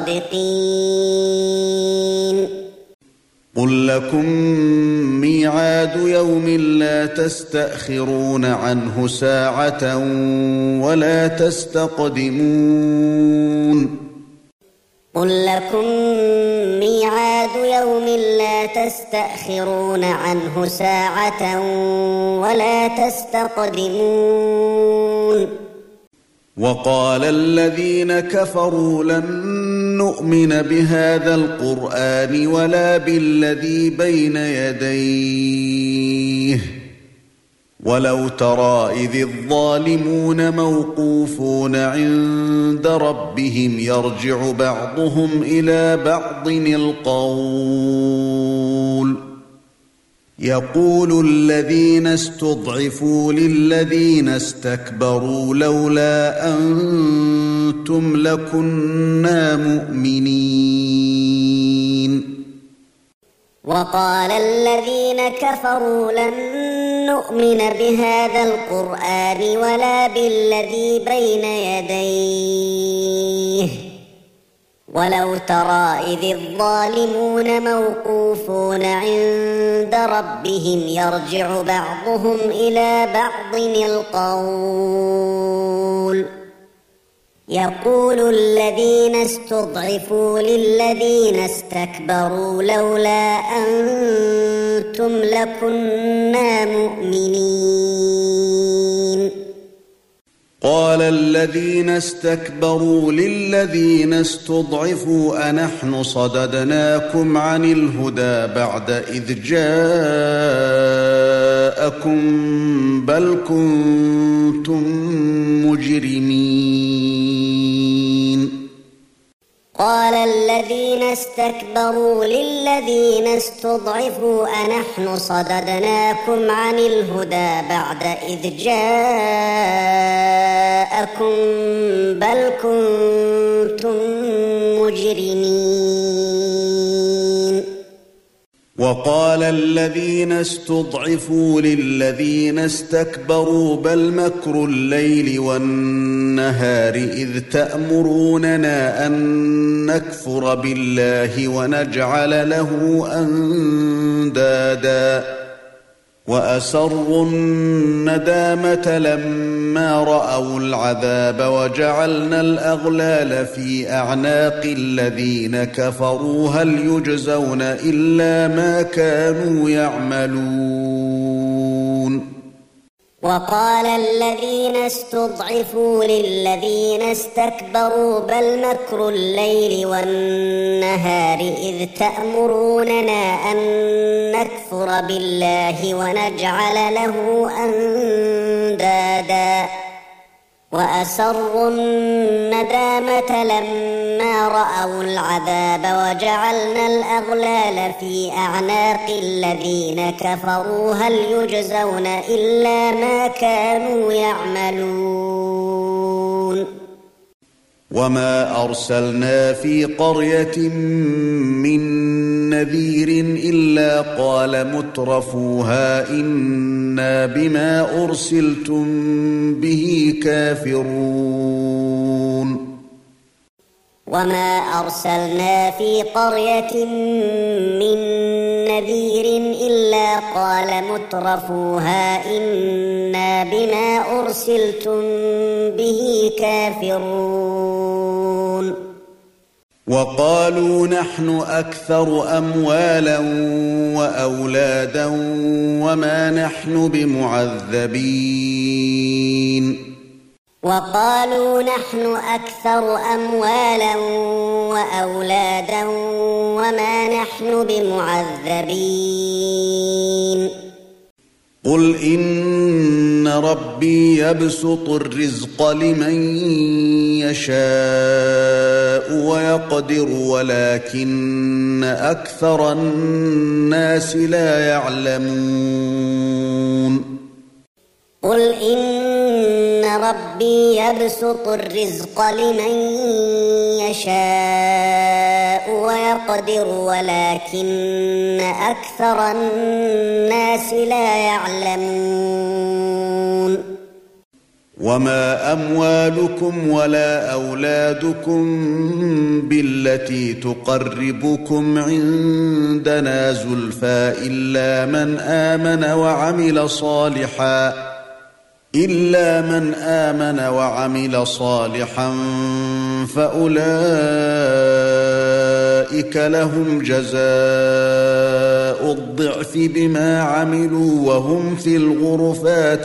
صادقين قل لكم ميعاد يوم لا تستأخرون عنه ساعة ولا تستقدمون قل لكم ميعاد يوم لا تستأخرون عنه ساعة ولا تستقدمون وقال الذين كفروا لن نؤمن بهذا القرآن ولا بالذي بين يديه ولو ترى إذ الظالمون موقوفون عند ربهم يرجع بعضهم إلى بعض القول يقول الذين استضعفوا للذين استكبروا لولا أنتم لكنا مؤمنين وقال الذين كفروا لن نؤمن بهذا القرآن ولا بالذي بين يديه ولو ترى إذ الظالمون موقوفون عند ربهم يرجع بعضهم إلى بعض القول يقول الذين استضعفوا للذين استكبروا لولا أنتم لكنا مؤمنين قال الذين استكبروا للذين استضعفوا أنحن صددناكم عن الهدى بعد إذ جاءكم بل كنتم مجرمين قال الذين استكبروا للذين استضعفوا أنحن صددناكم عن الهدى بعد إذ جاءكم بل كنتم مجرمين. وقال الذين استضعفوا للذين استكبروا بل مكر الليل والنهار إذ تأمروننا أن نكفر بالله ونجعل له أندادا وأسروا الندامة لما رأوا العذاب وجعلنا الأغلال في أعناق الذين كفروا هل يجزون إلا ما كانوا يعملون. وقال الذين استضعفوا للذين استكبروا بل مكر الليل والنهار إذ تأمروننا أن نكفر بالله ونجعل له أندادا وأسروا الندامة لما رأوا العذاب وجعلنا الأغلال في أعناق الذين كفروا هل يجزون إلا ما كانوا يعملون. وما أرسلنا في قرية من نذير إلا قال مترفوها إنا بما أرسلتم به كافرون. وما أرسلنا في قرية من نذير إلا قال مترفوها إنا بما أرسلتم به كافرون. وقالوا نحن أكثر أموالا وأولادا وما نحن بمعذبين. وقالوا نحن أكثر أموالا وأولادا وما نحن بمعذبين. قل إن ربي يبسط الرزق لمن يشاء ويقدر ولكن أكثر الناس لا يعلمون. قل إن ربي يبسط الرزق لمن يشاء ويقدر ولكن أكثر الناس لا يعلمون. وما أموالكم ولا أولادكم بالتي تقربكم عندنا زلفى إلا من آمن وعمل صالحا فأولئك لهم جزاء الضعف بما عملوا وهم في الغرفات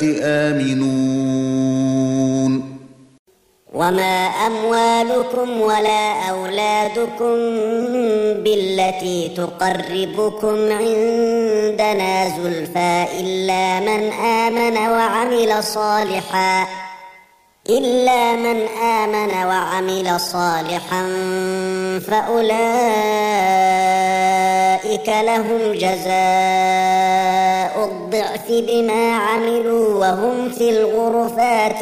آمنون. وما أموالكم ولا أولادكم بالتي تقربكم عندنا زلفى إلا من آمن وعمل صالحا فأولئك لهم جزاء الضعف بما عملوا وهم في الغرفات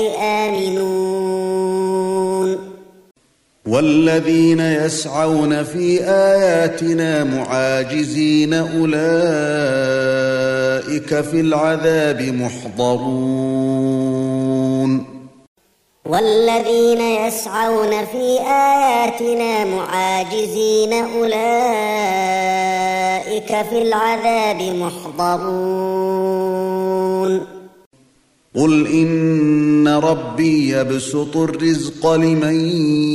آمنون. والذين يسعون في آياتنا معاجزين أولئك في العذاب محضرون. والذين يسعون في آياتنا معاجزين أولئك في العذاب محضرون. قل إن ربي يبسط الرزق لمن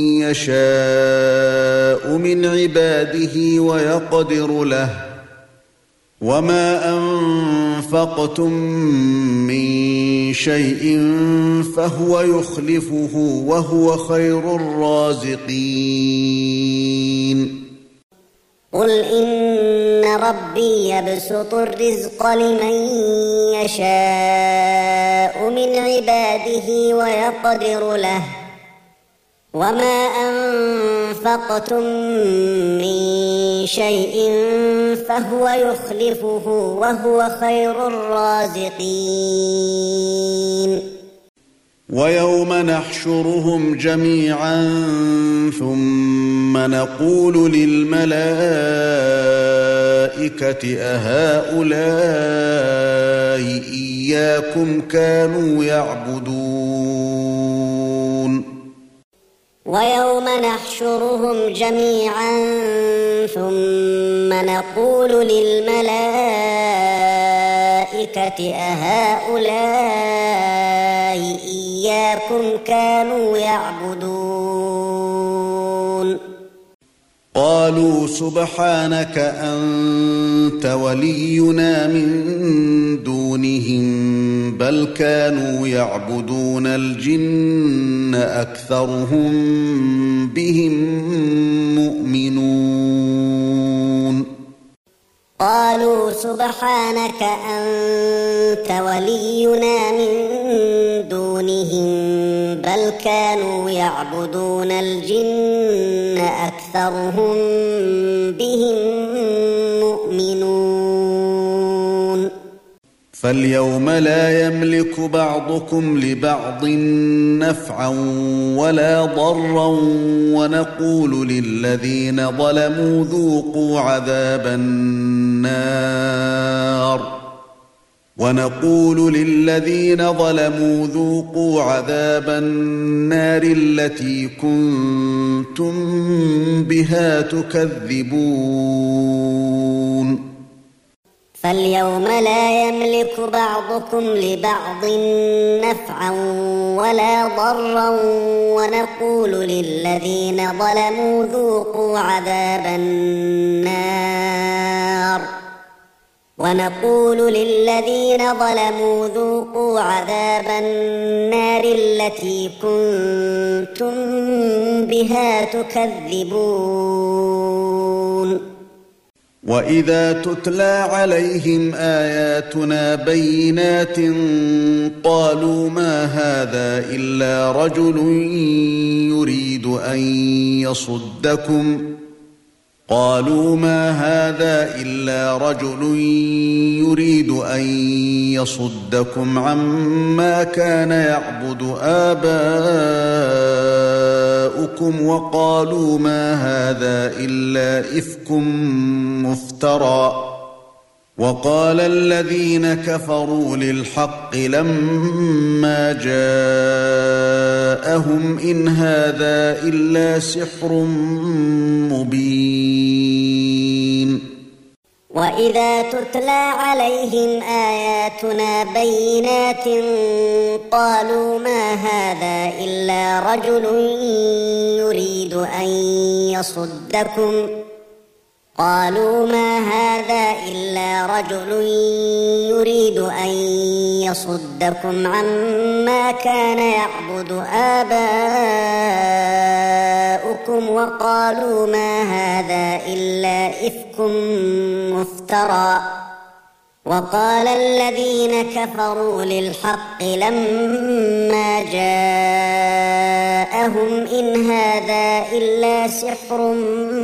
يشاء من عباده ويقدر له وما أنفقتم من شيء فهو يخلفه وهو خير الرازقين. قل إن ربي يبسط الرزق لمن يشاء من عباده ويقدر له وما أنفقتم من شيء فهو يخلفه وهو خير الرازقين ويوم نحشرهم جميعا ثم نقول للملائكة أهؤلاء إياكم كانوا يعبدون ويوم نحشرهم جميعا ثم نقول للملائكة أهؤلاء إياكم كانوا يعبدون قالوا سبحانك أنت ولينا من دونهم بل كانوا يعبدون الجن أكثرهم بهم مؤمنون قالوا سبحانك أنت ولينا من دونهم بل كانوا يعبدون الجن أكثرهم بهم مؤمنون فاليوم لا يملك بعضكم لبعض نفعا ولا ضرا ونقول للذين ظلموا ذوقوا عذاب النار التي كنتم بها تكذبون فاليوم لا يملك بعضكم لبعض نفعا ولا ضرا ونقول للذين ظلموا ذوقوا عذاب النار التي كنتم بها تكذبون وإذا تتلى عليهم آياتنا بينات قالوا ما هذا إلا رجل يريد أن يصدكم عما كان يعبد آباؤكم وقالوا ما هذا إلا إفك مفترى وقال الذين كفروا للحق لما جاءهم إن هذا إلا سحر مبين وإذا تتلى عليهم آياتنا بينات قالوا ما هذا إلا رجل يريد أن يصدكم عما كان يعبد آباؤكم وقالوا ما هذا إلا إفك مفترى وقال الذين كفروا للحق لما جاءهم إن هذا إلا سحر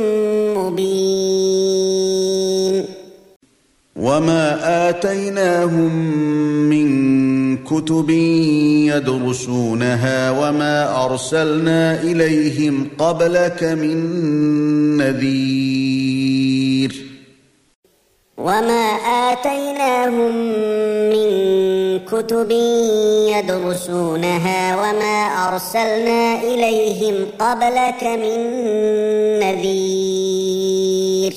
مبين وما آتيناهم من كتب يدرسونها وما أرسلنا إليهم قبلك من نذير وما آتيناهم من كتب يدرسونها وما أرسلنا إليهم قبلك من نذير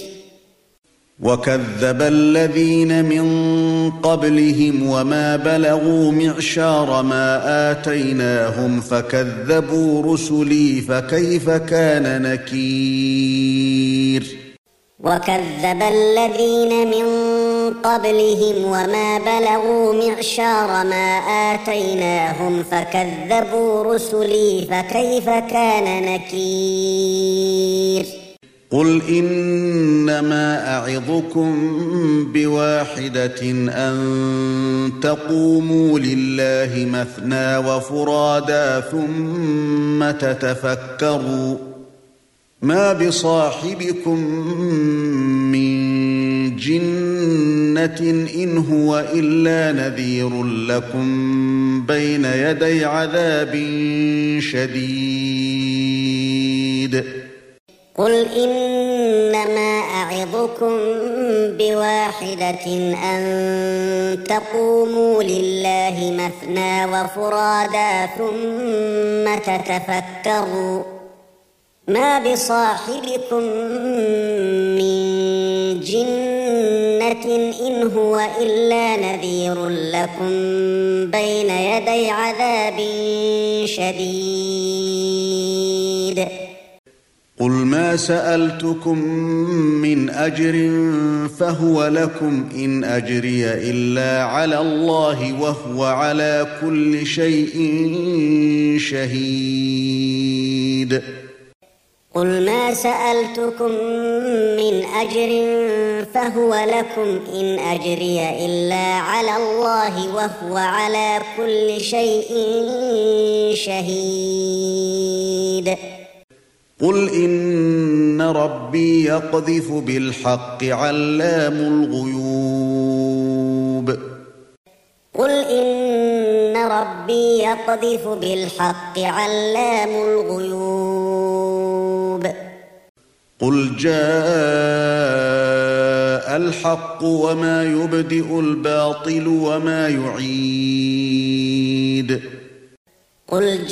وكذب الذين من قبلهم وما بلغوا معشار ما آتيناهم فكذبوا رسلي فكيف كان نكير وكذب الذين من قبلهم وما بلغوا معشار ما آتيناهم فكذبوا رسلي فكيف كان نكير قل إنما أعظكم بواحدة أن تقوموا لله مثنى وفرادا ثم تتفكروا ما بصاحبكم من جنة إن هو إلا نذير لكم بين يدي عذاب شديد قل إنما أعظكم بواحدة أن تقوموا لله مثنى وفرادا ثم تتفكروا ما بصاحبكم من جنة إن هو إلا نذير لكم بين يدي عذاب شديد قل ما سألتكم من أجر فهو لكم إن أجري إلا على الله وهو على كل شيء شهيد قل ما سألتكم من أجر فهو لكم إن أجري إلا على الله وهو على كل شيء شهيد قل إن ربي يقذف بالحق علام الغيوب قل إن ربي يقذف بالحق علام الغيوب قل جاء الحق وما يبدئ الباطل وما يعيد قل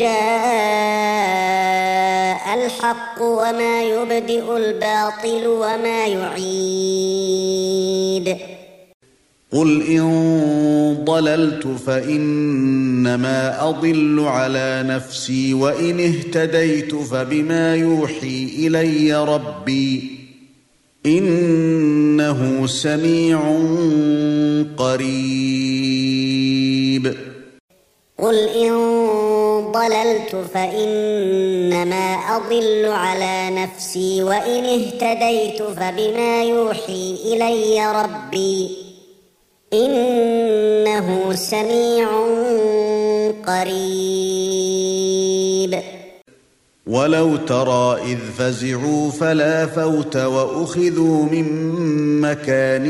جاء الحق وما يبدئ الباطل وما يعيد قل إن ضللت فإنما أضل على نفسي وإن اهتديت فبما يوحي إلي ربي إنه سميع قريب قل إن ضللت فإنما أضل على نفسي وإن اهتديت فبما يوحي إلي ربي إنه سميع قريب ولو ترى إذ فزعوا فلا فوت وأخذوا من مكان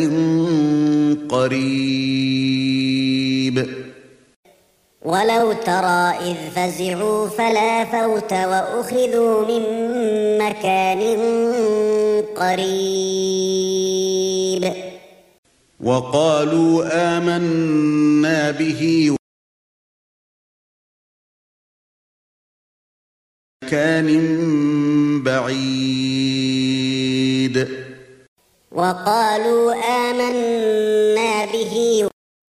قريب ولو ترى إذ فزعوا فلا فوت وأخذوا من مكان قريب وقالوا آمنا به مكان بعيد وقالوا آمنا به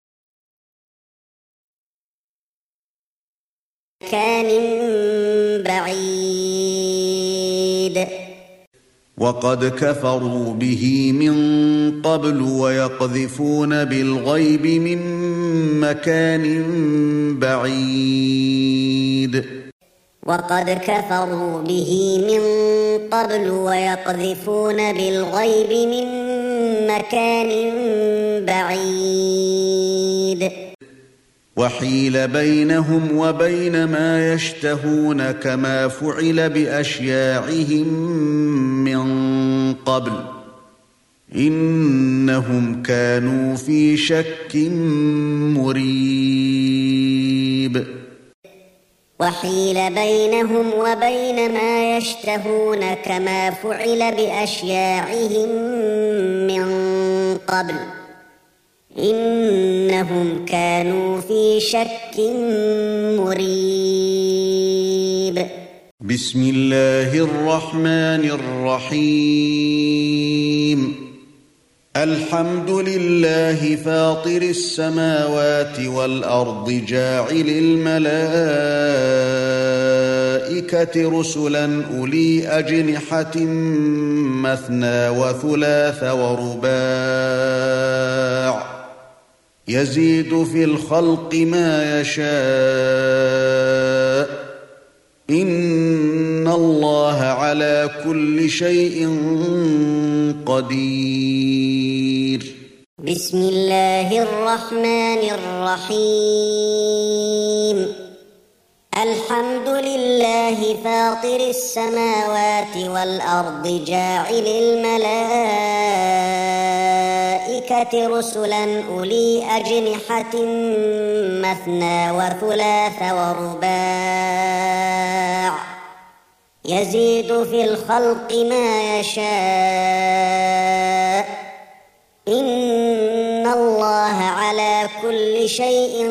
مكان بعيد وقد كفروا به من قبل ويقذفون بالغيب من مكان بعيد وقد كفروا به من قبل ويقذفون بالغيب من مكان بعيد وحيل بينهم وبين ما يشتهون كما فعل بأشياعهم من قبل إنهم كانوا في شك مريب وحيل بينهم وبين ما يشتهون كما فعل بأشياعهم من قبل إنهم كانوا في شك مريب بسم الله الرحمن الرحيم الحمد لله فاطر السماوات والأرض جاعل الملائكة رسلا أولي أجنحة مثنى وثلاث ورباع يزيد في الخلق ما يشاء إن الله على كل شيء قدير بسم الله الرحمن الرحيم الحمد لله فاطر السماوات والأرض جاعل الملائكة رسلا أولي أجنحة مثنى وثلاث ورباع يزيد في الخلق ما يشاء إن الله على كل شيء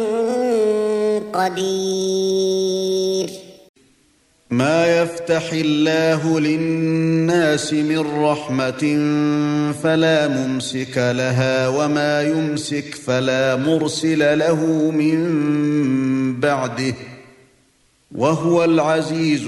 قدير. ما يفتح الله للناس من رحمة فلا ممسك لها وما يمسك فلا مرسل له من بعده وهو العزيز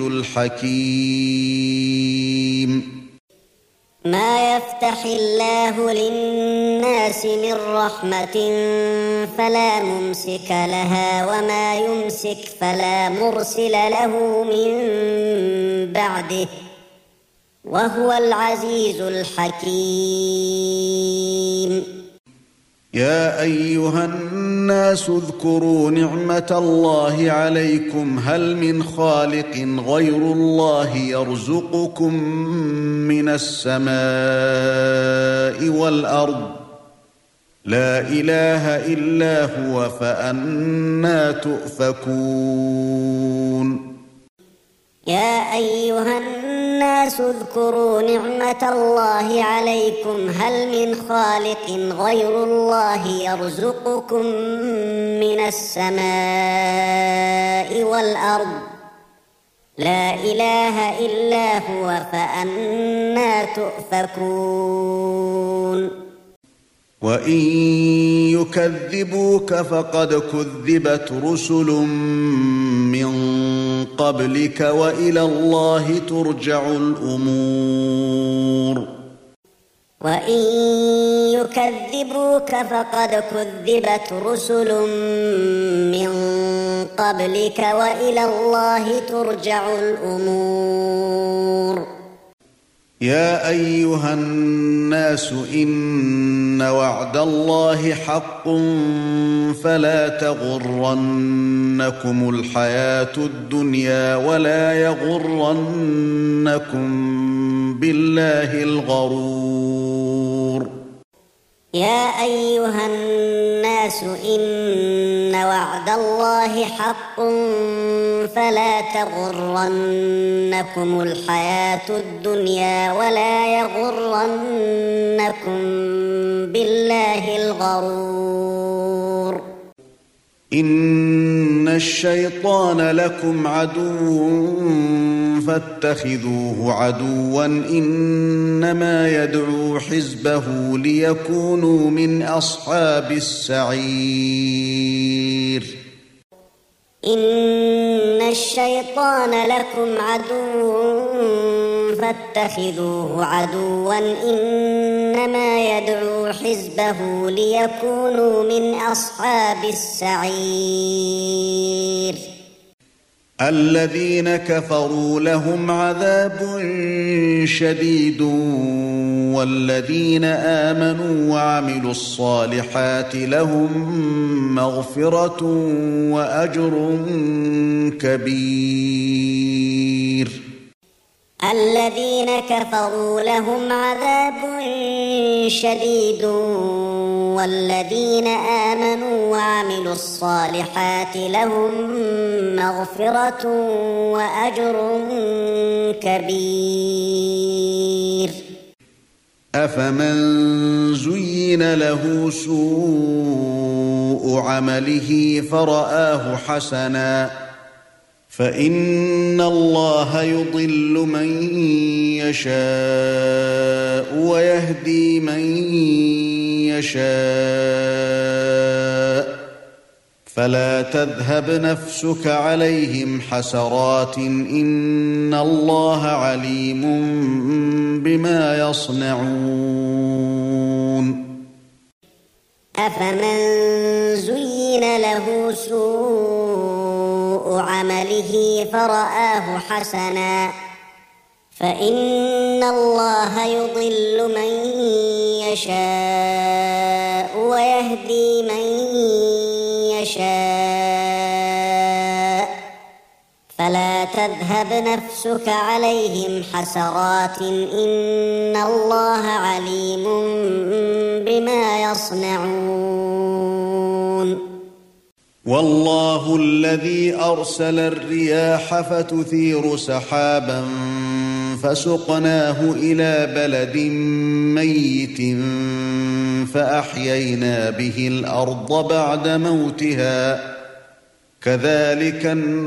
الحكيم. ما يفتح الله للناس من رحمة فلا ممسك لها وما يمسك فلا مرسل له من بعده وهو العزيز الحكيم. يا أيها الناس اذكروا نعمة الله عليكم هل من خالق غير الله يرزقكم من السماء والأرض لا إله إلا هو فأنى تؤفكون. يا أيها الناس اذكروا نعمة الله عليكم هل من خالق غير الله يرزقكم من السماء والأرض لا إله إلا هو فأنى تؤفكون. وإن يكذبوك فقد كذبت رسل من قبلك وإلى الله ترجع الأمور. وإن يكذبوك فقد كذبت رسل من قبلك وإلى الله ترجع الأمور. يا أيها الناس إن وعد الله حق فلا تغرنكم الحياة الدنيا ولا يغرنكم بالله الغرور. يا أيها الناس إن وعد الله حق فلا تغرنكم الحياة الدنيا ولا يغرنكم بالله الغرور. إن الشيطان لكم عدو فاتخذوه عدوا إنما يدعو حزبه ليكونوا من أصحاب السعير. إن الشيطان لكم عدو فاتخذوه عدوا إنما يدعو حزبه ليكونوا من أصحاب السعير. الذين كفروا لهم عذاب شديد والذين آمنوا وعملوا الصالحات لهم مغفرة وأجر كبير. الذين كفروا لهم عذاب شديد والذين آمنوا وعملوا الصالحات لهم مغفرة وأجر كبير. أفمن زين له سوء عمله فرآه حسنا فإن الله يضل من يشاء ويهدي من يشاء فلا تذهب نفسك عليهم حسرات إن الله عليم بما يصنعون. أفمن زين له سوء عمله فرآه حسنا فإن الله يضل من يشاء ويهدي من يشاء فلا تذهب نفسك عليهم حسرات إن الله عليم بما يصنعون والله الذي أرسل الرياح فتثير سحابا فسقناه إلى بلد ميت فأحيينا به الأرض بعد موتها كذلك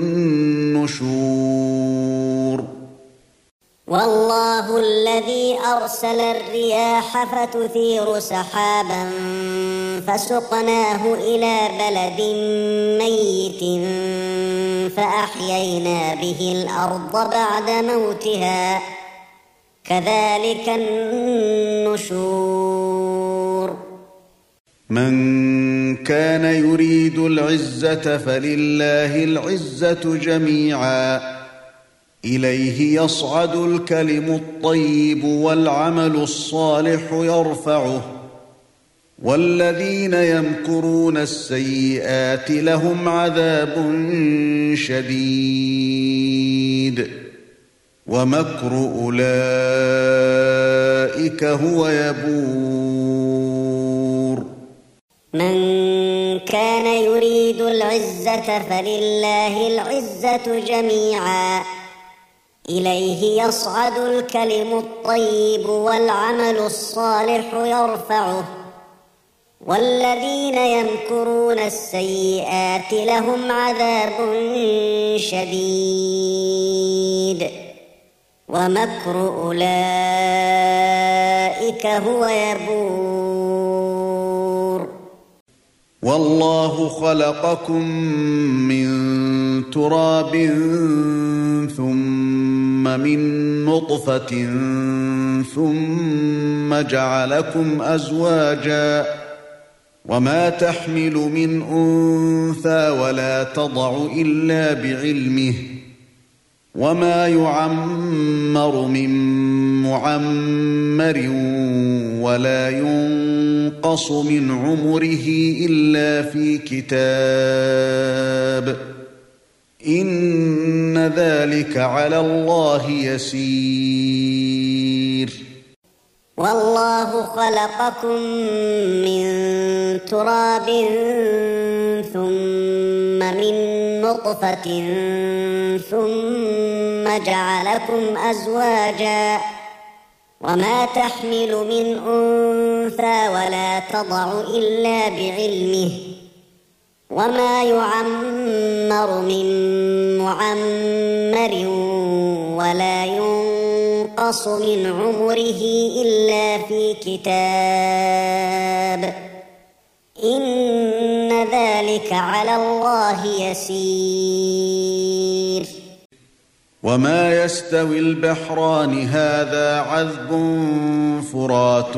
النشور والله الذي أرسل الرياح فتثير سحابا فسقناه إلى بلد ميت فأحيينا به الأرض بعد موتها كذلك النشور من كان يريد العزة فلله العزة جميعا إليه يصعد الكلم الطيب والعمل الصالح يرفعه والذين يمكرون السيئات لهم عذاب شديد ومكر أولئك هو يبور من كان يريد العزة فلله العزة جميعا إليه يصعد الكلم الطيب والعمل الصالح يرفعه والذين يمكرون السيئات لهم عذاب شديد ومكر أولئك هو يبور والله خلقكم من تراب ثم من نطفة ثم جعلكم أزواجا وما تحمل من أنثى ولا تضع إلا بعلمه وما يعمر من معمر ولا ينقص من عمره إلا في كتاب إن ذلك على الله يسير والله خلقكم من تراب ثم من نطفة ثم جعلكم أزواجا وما تحمل من أنثى ولا تضع إلا بعلمه وما يعمر من معمر ولا ينقص من عمره إلا في كتاب إن ذلك على الله يسير وما يستوي البحران هذا عذب فرات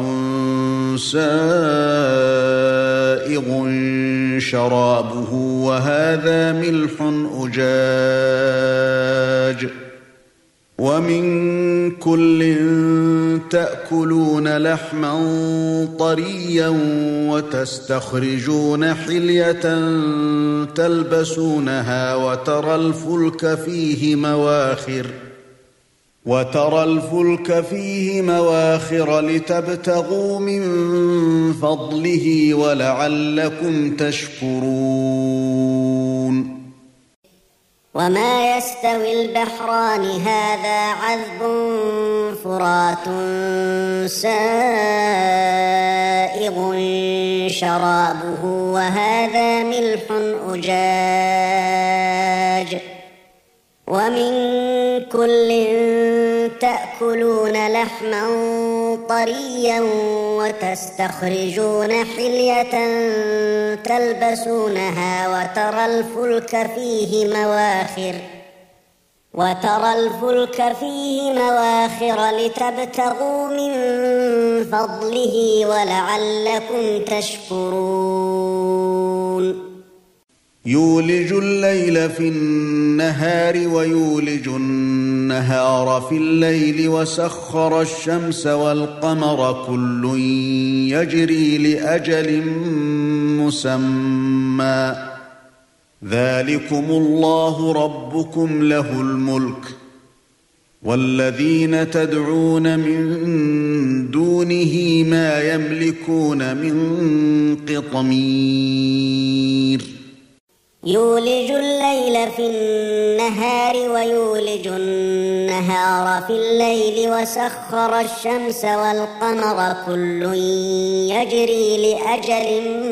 سائغ شرابه وهذا ملح أجاج ومن كل تأكلون لحما طريا وتستخرجون حلية تلبسونها وترى الفلك فيه مواخر لتبتغوا من فضله ولعلكم تشكرون وما يستوي البحران هذا عذب فرات سائغ شرابه وهذا ملح أجاج ومن كل تأكلون لحما طريا وتستخرجون حلية تلبسونها وترى الفلك فيه مواخر لتبتغوا من فضله ولعلكم تشكرون يولج الليل في النهار ويولج النهار في الليل وسخر الشمس والقمر كل يجري لأجل مسمى ذلكم الله ربكم له الملك والذين تدعون من دونه ما يملكون من قطمير يولج الليل في النهار ويولج النهار في الليل وسخر الشمس والقمر كل يجري لأجل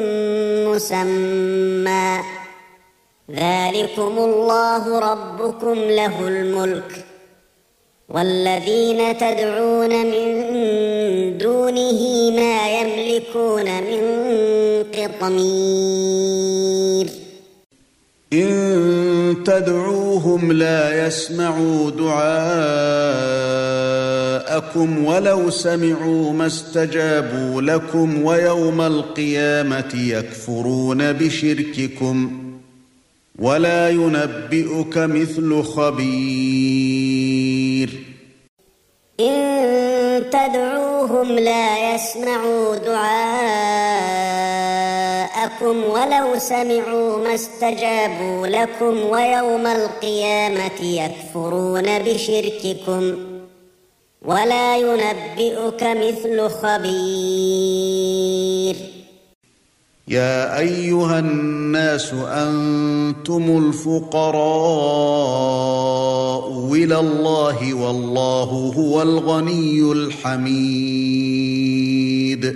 مسمى ذلكم الله ربكم له الملك والذين تدعون من دونه ما يملكون من قطمير إن تدعوهم لا يسمعوا دعاءكم ولو سمعوا ما استجابوا لكم ويوم القيامة يكفرون بشرككم ولا ينبئك مثل خبير إن تدعوهم لا يسمعوا دعاءكم ولو سمعوا ما استجابوا لكم ويوم القيامة يكفرون بشرككم ولا ينبئك مثل خبير يا أيها الناس أنتم الفقراء إلى الله والله هو الغني الحميد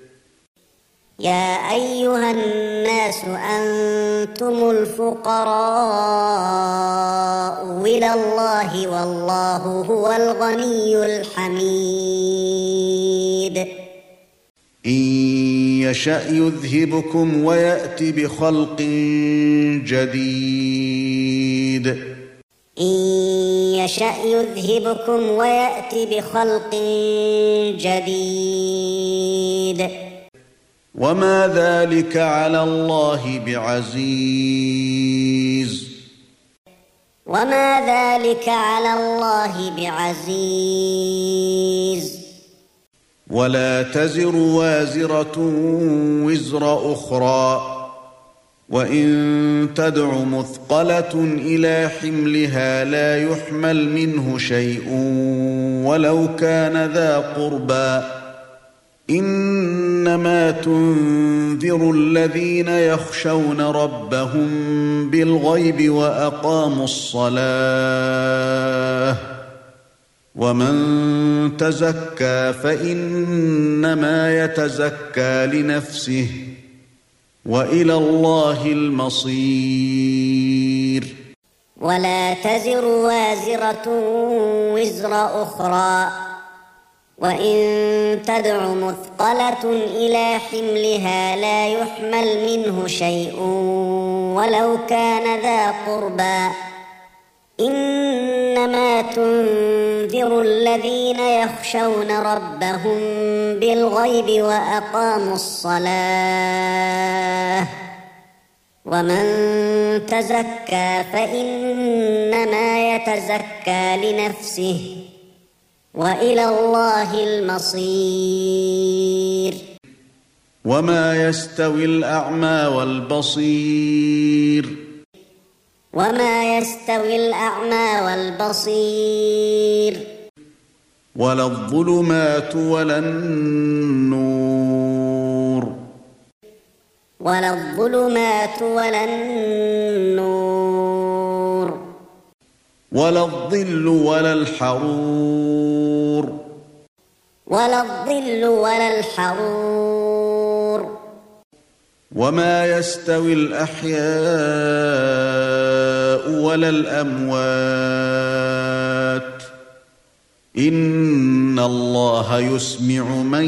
يا أيها الناس أنتم الفقراء إلى الله والله هو الغني الحميد إن يشأ يذهبكم ويأت بخلق جديد إن يشأ يذهبكم ويأت بخلق جديد وما ذلك على الله بعزيز وما ذلك على الله بعزيز ولا تزر وازرة وزر أخرى وإن تدع مثقلة إلى حملها لا يحمل منه شيء ولو كان ذا قربى إنما تنذر الذين يخشون ربهم بالغيب وأقاموا الصلاة ومن تزكى فإنما يتزكى لنفسه وإلى الله المصير ولا تزر وازرة وزر أخرى وإن تدع مثقلة إلى حملها لا يحمل منه شيء ولو كان ذا قربى إنما تنذر الذين يخشون ربهم بالغيب وأقاموا الصلاة ومن تزكى فإنما يتزكى لنفسه وإلى الله المصير وما يستوي الأعمى والبصير وما يستوي الأعمى والبصير ولا الظلمات ولا النور ولا الظلمات ولا النور ولا الظل ولا الحرور ولا الظل ولا الحرور وما يستوي الأحياء ولا الأموات إن الله يسمع من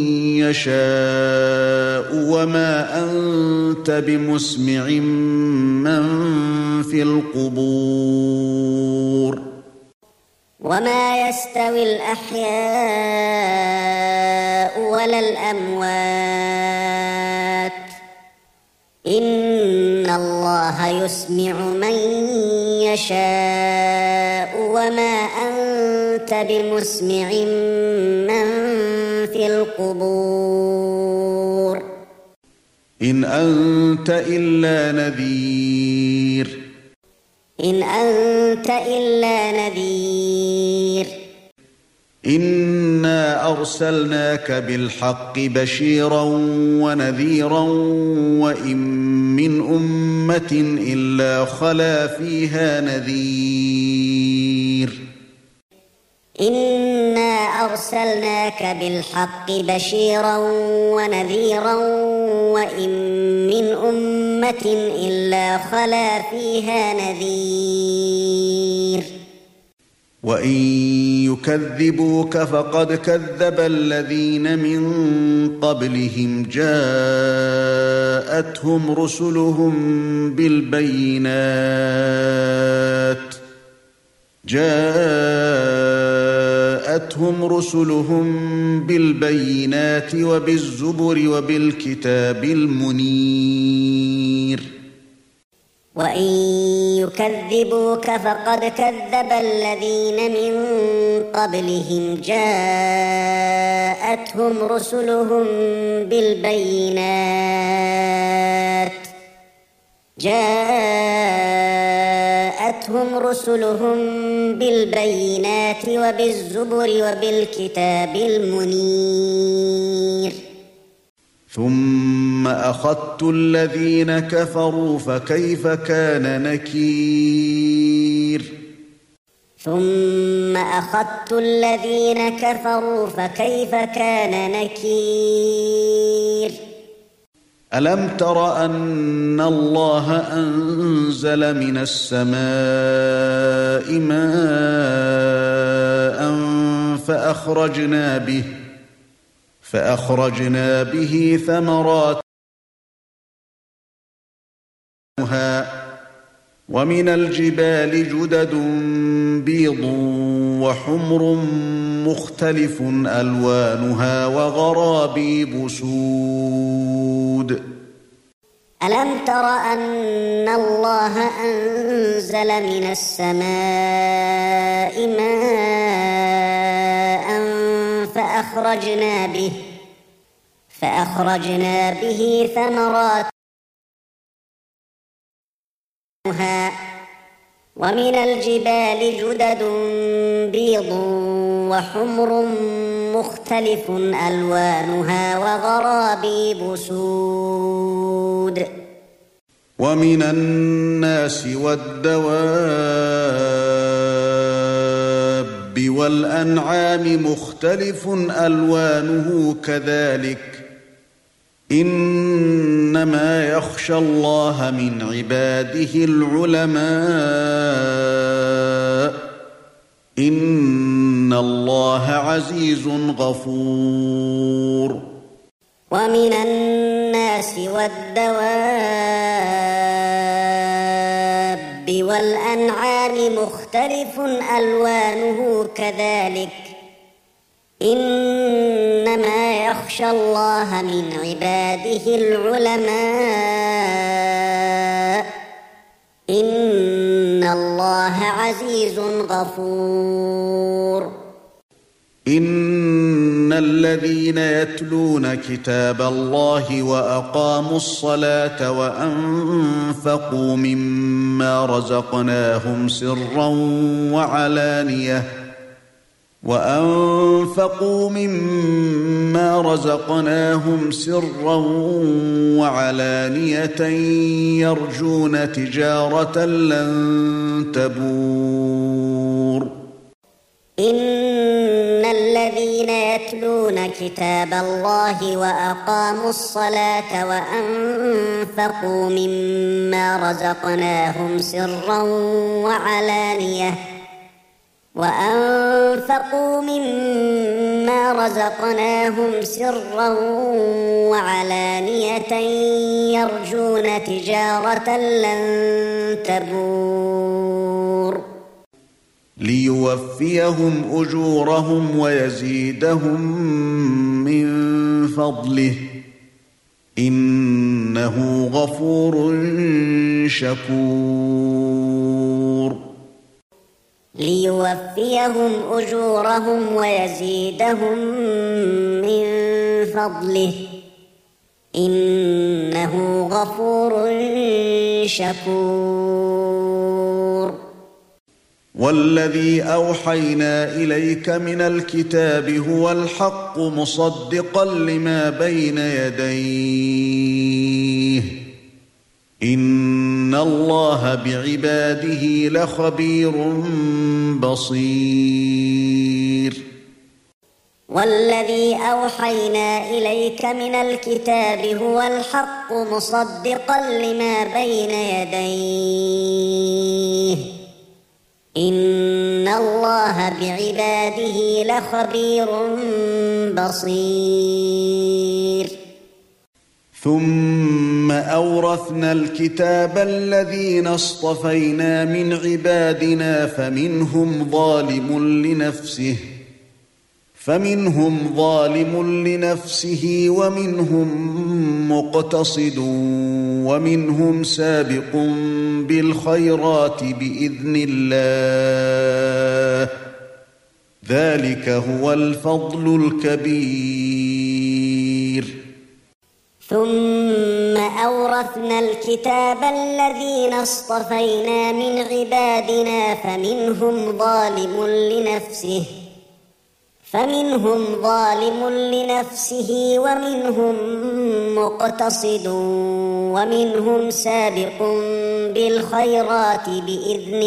يشاء وما أنت بمسمع من في القبور وما يستوي الأحياء ولا الأموات إن الله يسمع من يشاء وما أنت بمسمع من في القبور إن أنت إلا نذير إن أنت إلا نذير إنا أرسلناك بالحق بشيرا ونذيرا وإن من أمة إلا خلا فيها نذير إنا أرسلناك بالحق بشيرا ونذيرا وإن من أمة إلا خلا فيها نذير وإن يكذبوك فقد كذب الذين من قبلهم جاءتهم رسلهم بالبينات وبالزبر وبالكتاب المنير وإن يكذبوك فقد كذب الذين من قبلهم جاءتهم رسلهم بالبينات وبالزبر وبالكتاب المنير ثم أخذت الذين كفروا فكيف كان نكير ثم أخذت الذين كفروا فكيف كان نكير ألم تر أن الله أنزل من السماء ماء فأخرجنا به ثمرات ومن الجبال جدد بيض وحمر مختلف ألوانها وغرابيب سود ألم تر أن الله أنزل من السماء ماء فأخرجنا به ثمرات ومن الجبال جدد بيض وحمر مختلف ألوانها وغرابيب سود ومن الناس والدواب والأنعام مختلف ألوانه كذلك إنما يخشى الله من عباده العلماء إن الله عزيز غفور ومن الناس والدواب والأنعام مختلف ألوانه كذلك إنما يخشى الله من عباده العلماء إن الله عزيز غفور إن الذين يتلون كتاب الله وأقاموا الصلاة وأنفقوا مما رزقناهم سرا وعلانية يرجون تجارة لن تبور إن الذين يتلون كتاب الله وأقاموا الصلاة وأنفقوا مما رزقناهم سرا وعلانية يرجون تجارة لن تبور ليوفيهم أجورهم ويزيدهم من فضله إنه غفور شكور ليوفيهم أجورهم ويزيدهم من فضله إنه غفور شكور. والذي أوحينا إليك من الكتاب هو الحق مصدقا لما بين يديه إن الله بعباده لخبير بصير. والذي أوحينا إليك من الكتاب هو الحق مصدقا لما بين يديه إن الله بعباده لخبير بصير. ثم أورثنا الكتاب الذين اصطفينا من عبادنا فمنهم ظالم لنفسه ومنهم مقتصد ومنهم سابق بالخيرات بإذن الله ذلك هو الفضل الكبير. ثم أورثنا الكتاب الذين اصطفينا من عبادنا فمنهم ظالم لنفسه ومنهم مقتصد ومنهم سابق بالخيرات بإذن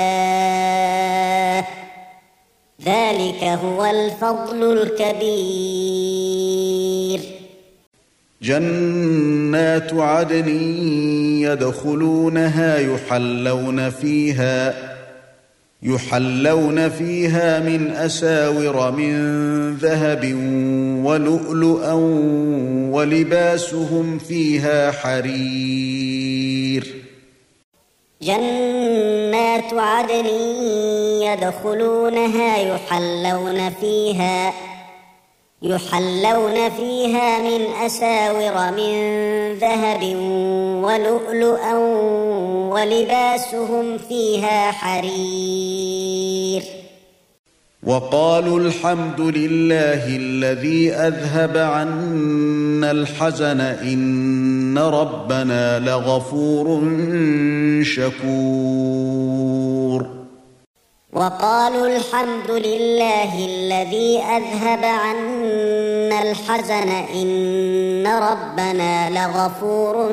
الله ذلك هو الفضل الكبير. جنات عدن يدخلونها يحلون فيها من أساور من ذهب ولؤلؤا ولباسهم فيها حرير. جنات عدن يدخلونها يحلون فيها من أساور من ذهب ولؤلؤا ولباسهم فيها حرير. وقالوا الحمد لله الذي أذهب عنا الحزن إن ربنا لغفور شكور. وقالوا الحمد لله الذي أذهب عنا الحزن إن ربنا لغفور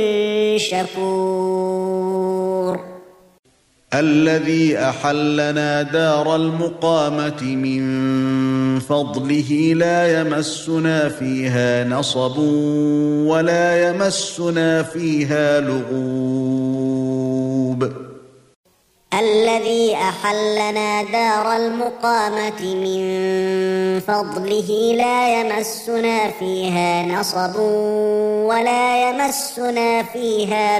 شكور. الذي أحلنا دار المقامة من فضله لا يمسنا فيها نصب ولا يمسنا فيها لغوب. الذي أحلنا دار المقامة من فضله لا يمسنا فيها نصب ولا يمسنا فيها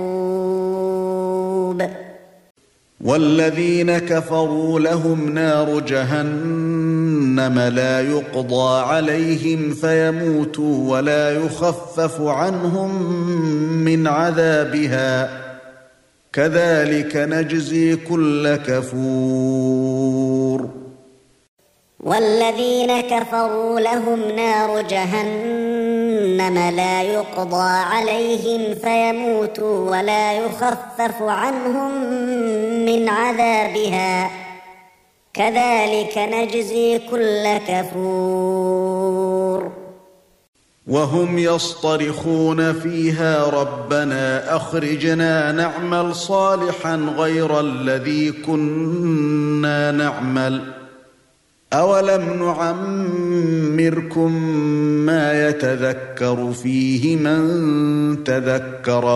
لغوب. والذين كفروا لهم نار جهنم لا يقضى عليهم فيموتوا ولا يخفف عنهم من عذابها كذلك نجزي كل كفور. والذين كفروا لهم نار جهنم لا يقضى عليهم فيموتوا ولا يخفف عنهم من عذابها كذلك نجزي كل كفور. وهم يصطرخون فيها ربنا أخرجنا نعمل صالحا غير الذي كنا نعمل أولم نعمركم ما يتذكر فيه من تذكر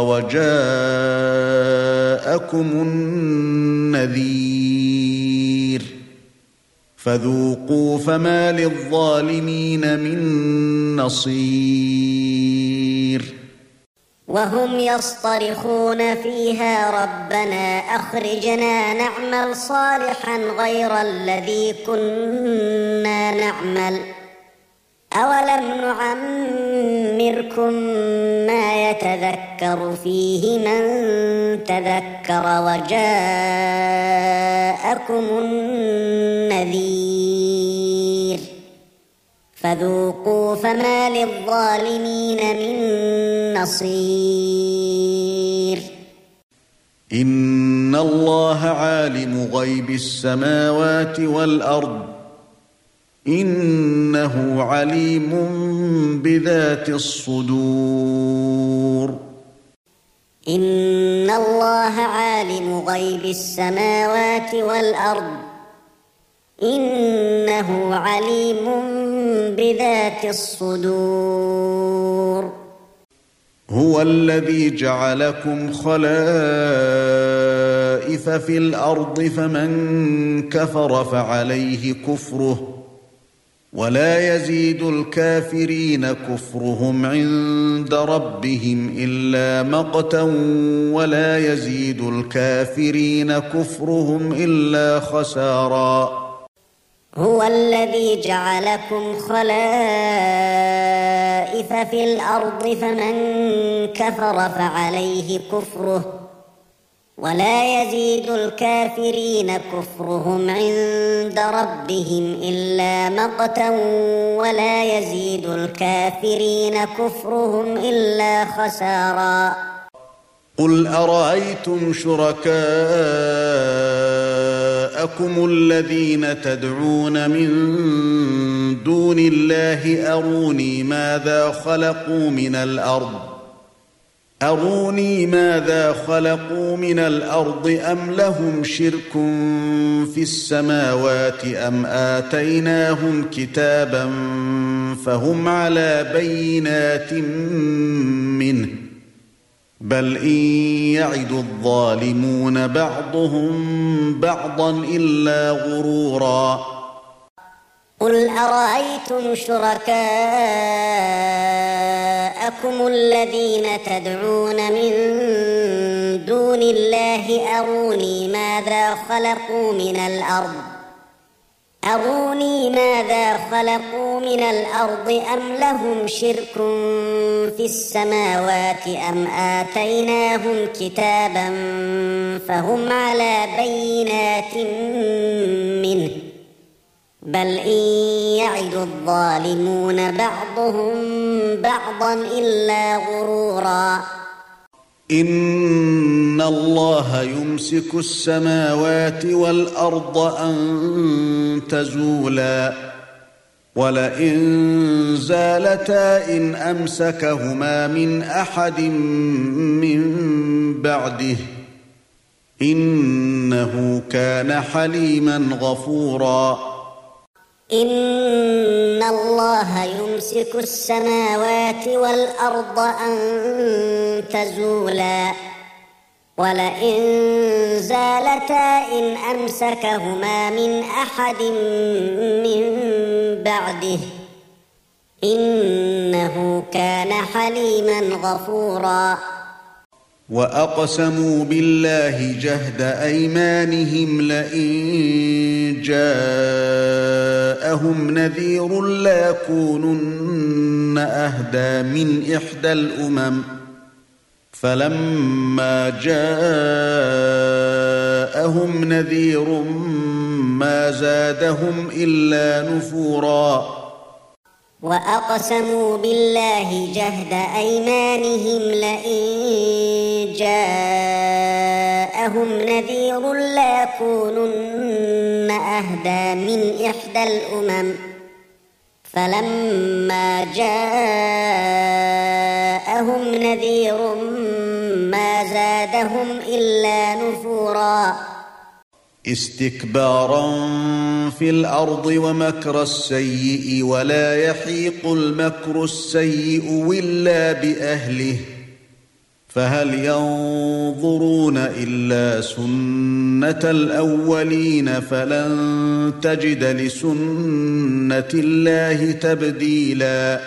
وجاءكم النذير فذوقوا فما للظالمين من نصير. وهم يصطرخون فيها ربنا أخرجنا نعمل صالحا غير الذي كنا نعمل أولم نعمركم ما يتذكر فيه من تذكر وجاءكم النذير فذوقوا فما للظالمين من نصير إن الله عالم غيب السماوات والأرض إنه عليم بذات الصدور إن الله عالم غيب السماوات والأرض إنه عليم بذات الصدور هو الذي جعلكم خلائف في الأرض فمن كفر فعليه كفره ولا يزيد الكافرين كفرهم عند ربهم إلا مقتا ولا يزيد الكافرين كفرهم إلا خسارا هو الذي جعلكم خلائف في الأرض فمن كفر فعليه كفره ولا يزيد الكافرين كفرهم عند ربهم إلا مقتا ولا يزيد الكافرين كفرهم إلا خسارا قل أرأيتم شركاءكم الذين تدعون من دون الله أروني ماذا خلقوا من الأرض أم لهم شرك في السماوات أم آتيناهم كتابا فهم على بينات منه بل إن يعد الظالمون بعضهم بعضا إلا غرورا قل أرأيتم شركاءكم الذين تدعون من دون الله أروني ماذا خلقوا من الأرض أم لهم شرك في السماوات أم آتيناهم كتابا فهم على بينات منه بل إن يعد الظالمون بعضهم بعضا إلا غرورا إن الله يمسك السماوات والأرض أن تزولا ولئن زالتا إن أمسكهما من أحد من بعده إنه كان حليما غفورا إن الله يمسك السماوات والأرض أن تزولا ولئن زالتا إن أمسكهما من أحد من بعده إنه كان حليما غفورا وأقسموا بالله جهد أيمانهم لئن جاءهم نذير ليكونن أهدى من إحدى الأمم فلما جاءهم نذير ما زادهم إلا نفورا وأقسموا بالله جهد أيمانهم لئن جاءهم نذير ليكونن أهدى من إحدى الأمم فلما جاءهم نذير ما زادهم إلا نفورا استكبارا في الأرض ومكر السيء ولا يحيق المكر السيء إلا بأهله فهل ينظرون إلا سنة الأولين فلن تجد لسنة الله تبديلا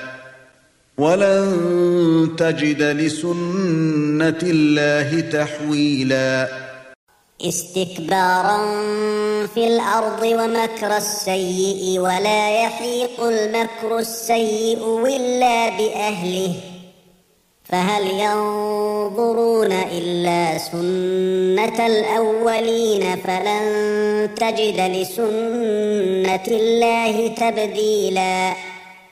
ولن تجد لسنة الله تحويلا استكبارا في الأرض ومكر السيء ولا يحيق المكر السيء إلا بأهله فهل ينظرون إلا سنة الأولين فلن تجد لسنة الله تبديلا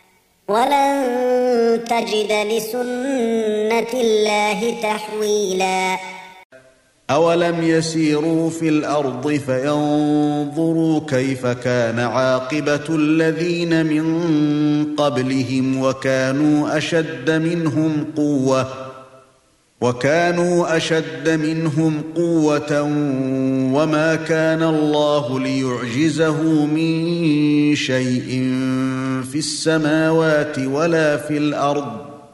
ولن تجد لسنة الله تحويلا أولم يسيروا في الأرض فينظروا كيف كان عاقبة الذين من قبلهم وكانوا أشد منهم قوة وما كان الله ليعجزه من شيء في السماوات ولا في الأرض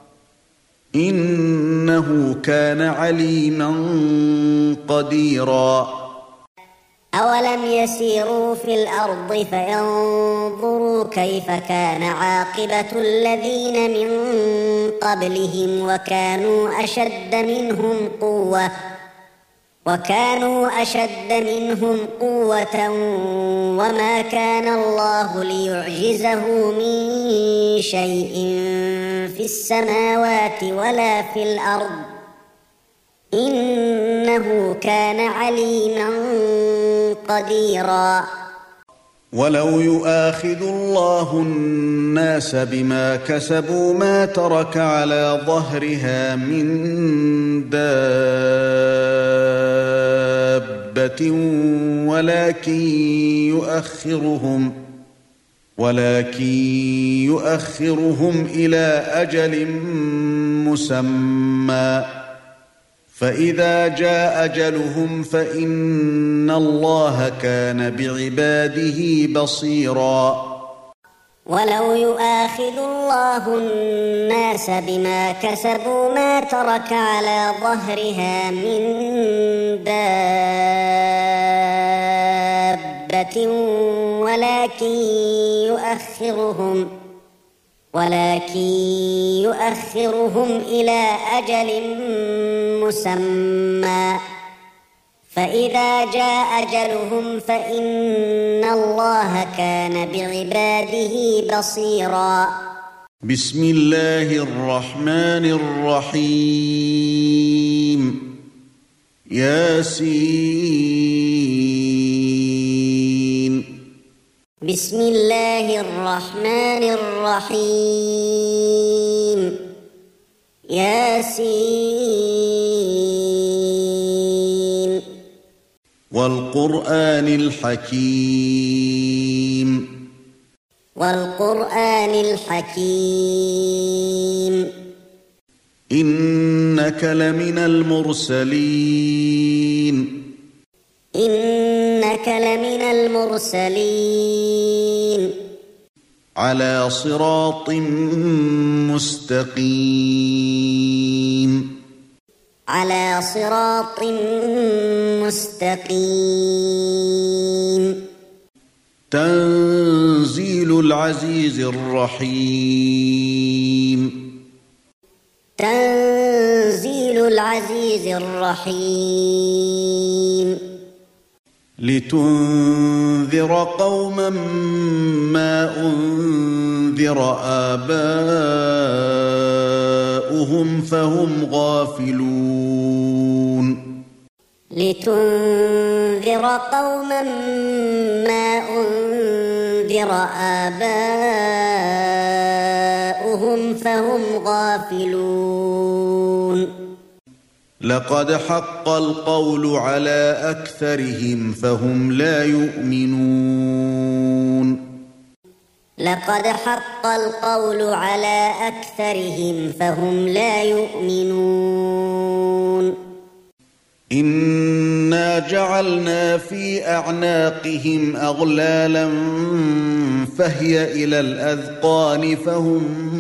إنه كان عليما قديرا أولم يسيروا في الأرض فينظروا كيف كان عاقبة الذين من قبلهم وكانوا أشد منهم قوة وما كان الله ليعجزه من شيء في السماوات ولا في الأرض إنه كان عليما قديرا ولو يؤاخذ الله الناس بما كسبوا ما ترك على ظهرها من دابة ولكن يؤخرهم إلى أجل مسمى فإذا جاء أجلهم فإن الله كان بعباده بصيرا ولو يؤاخذ الله الناس بما كسبوا ما ترك على ظهرها من دابة ولكن يؤخرهم إلى أجل مسمى فإذا جاء أجلهم فإن الله كان بعباده بصيرا بسم الله الرحمن الرحيم ياسين بسم الله الرحمن الرحيم ياسين والقرآن الحكيم إنك لمن المرسلين على صراط مستقيم تنزيل العزيز الرحيم لتنذر قوما ما أنذر آباؤهم فهم غافلون لقد حق القول على أكثرهم فهم لا يؤمنون إنا جعلنا في أعناقهم أغلالا فهي إلى الأذقان فهم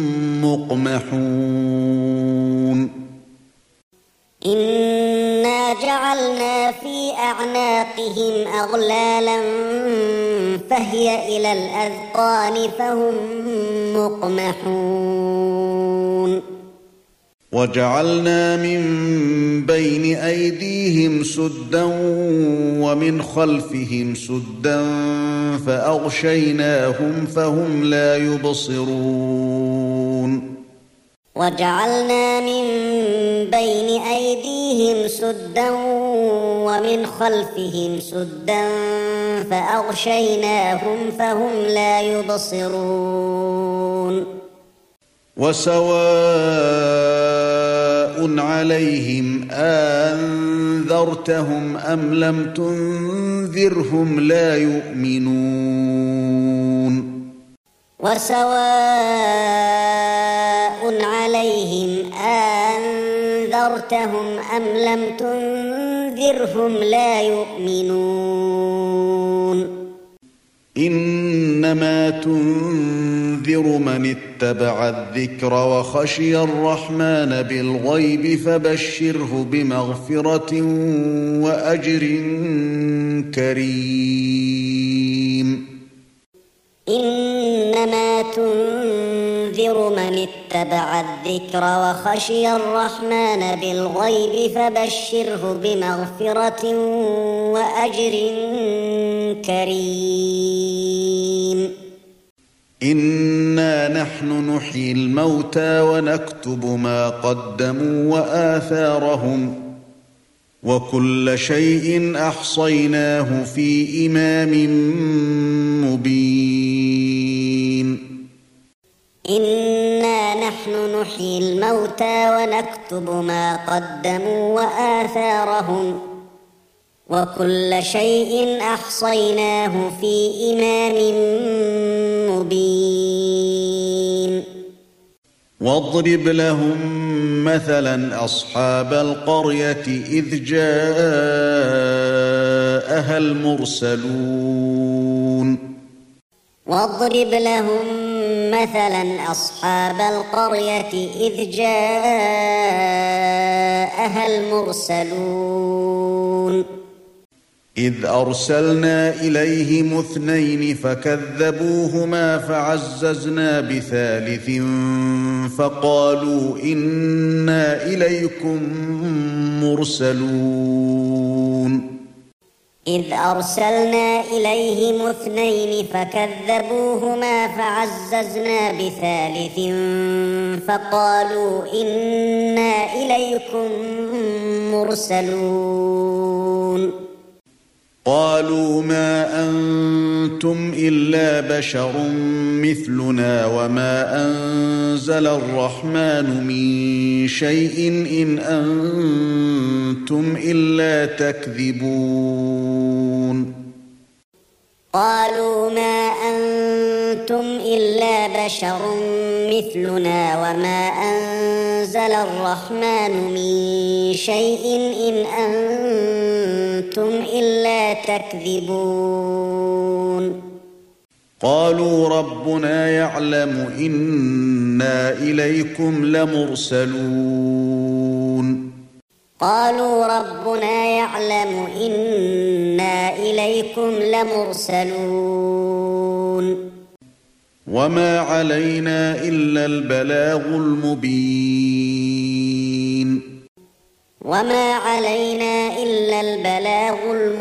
مقمحون إنا جعلنا في أعناقهم أغلالا فهي إلى الأذقان فهم مقمحون وجعلنا من بين أيديهم سدا ومن خلفهم سدا فأغشيناهم فهم لا يبصرون وجعلنا من بين أيديهم سدا ومن خلفهم سدا فأغشيناهم فهم لا يبصرون وسواء عليهم أنذرتهم أم لم تنذرهم لا يؤمنون وسواء عليهم أنذرتهم أم لم تنذرهم لا يؤمنون إنما تنذر من اتبع الذكر وخشي الرحمن بالغيب فبشره بمغفرة وأجر كريم إنما تنذر من اتبع الذكر وخشي الرحمن بالغيب فبشره بمغفرة وأجر كريم إنا نحن نحيي الموتى ونكتب ما قدموا وآثارهم وكل شيء أحصيناه في إمام مبين إنا نحن نحيي الموتى ونكتب ما قدموا وآثارهم وكل شيء أحصيناه في إمام مبين واضرب لهم مثلا أصحاب القرية إذ جاءها المرسلون واضرب لهم مثلا أصحاب القرية إذ جاءها المرسلون إذ أرسلنا إليهم 2 فكذبوهما فعززنا بثالث فقالوا إنا إليكم مرسلون إذ أرسلنا إليهم 2 فكذبوهما فعززنا بثالث فقالوا إنا إليكم مرسلون قالوا ما أنتم إلا بشر مثلنا وما أنزل الرحمن من شيء إن أنتم إلا تكذبون قالوا ما أنتم إلا بشر مثلنا وما أنزل الرحمن من شيء إن أنتم إلا تكذبون قالوا ربنا يعلم إنا إليكم لمرسلون قالوا ربنا يعلم إنا إليكم لمرسلون وما علينا إلا البلاغ المبين وما علينا إلا البلاغ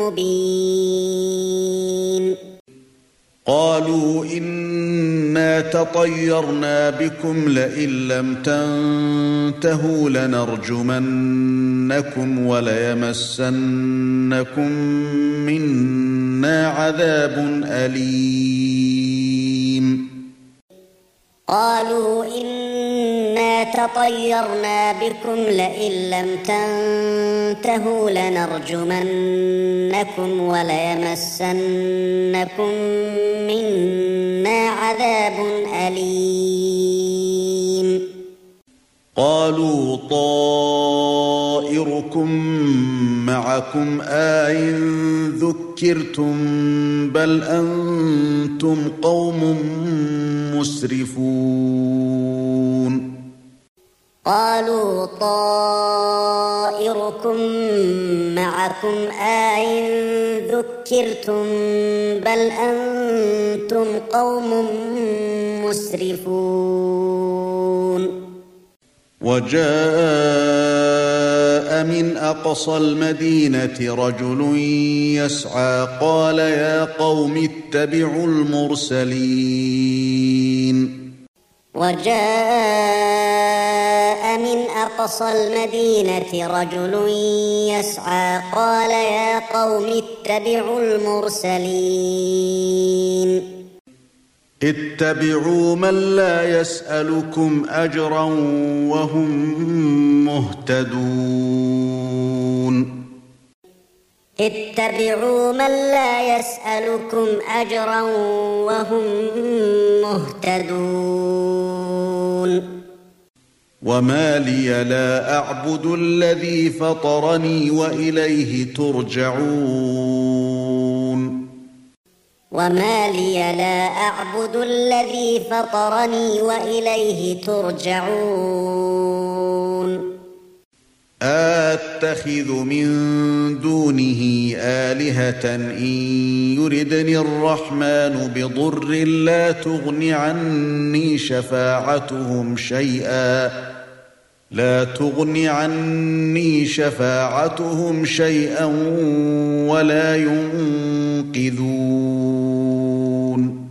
المبين قالوا إنا تطيرنا بكم لئن لم تنتهوا لنرجمنكم وليمسنكم منا عذاب أليم قالوا إنا تطيرنا بكم لئن لم تنتهوا لنرجمنكم وليمسنكم منا عذاب أليم قالوا طائركم معكم أئن ذكرتم بل أنتم قوم مسرفون قالوا طائركم معكم أئن ذكرتم بل أنتم قوم مسرفون وجاء من أقصى المدينة رجل يسعى قال يا قوم اتبعوا المرسلين وجاء من أقصى المدينة رجل يسعى قال يا قوم اتبعوا المرسلين اتبعوا من لا يسألكم أجرا وهم مهتدون اتبعوا من لا يسألكم أجرا وهم مهتدون وما لي لا أعبد الذي فطرني وإليه ترجعون وما لي لا أعبد الذي فطرني وإليه ترجعون أتخذ من دونه آلهة إن يردني الرحمن بضر لا تغن عني شفاعتهم شيئا ولا ينقذون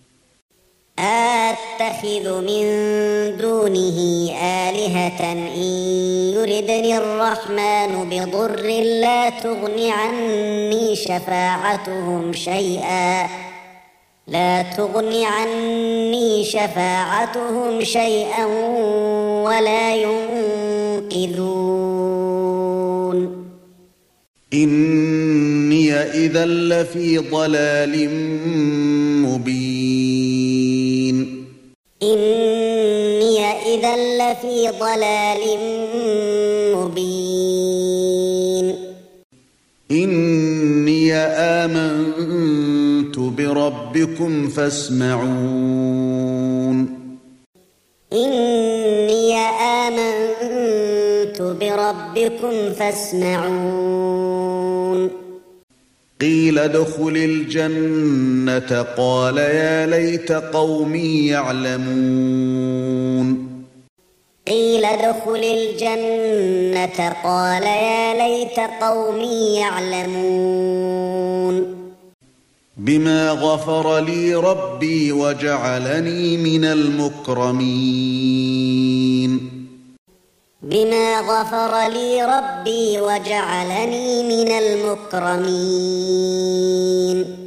أتخذ من دونه آلهة إن يردني الرحمن بضر لا تغن عني شفاعتهم شيئا ولا ينقذون إني إذا لفي ضلال مبين إني آمنت بربكم فاسمعون قيل ادخل الجنة قال يا ليت قومي يعلمون بما غفر لي ربي وجعلني من المكرمين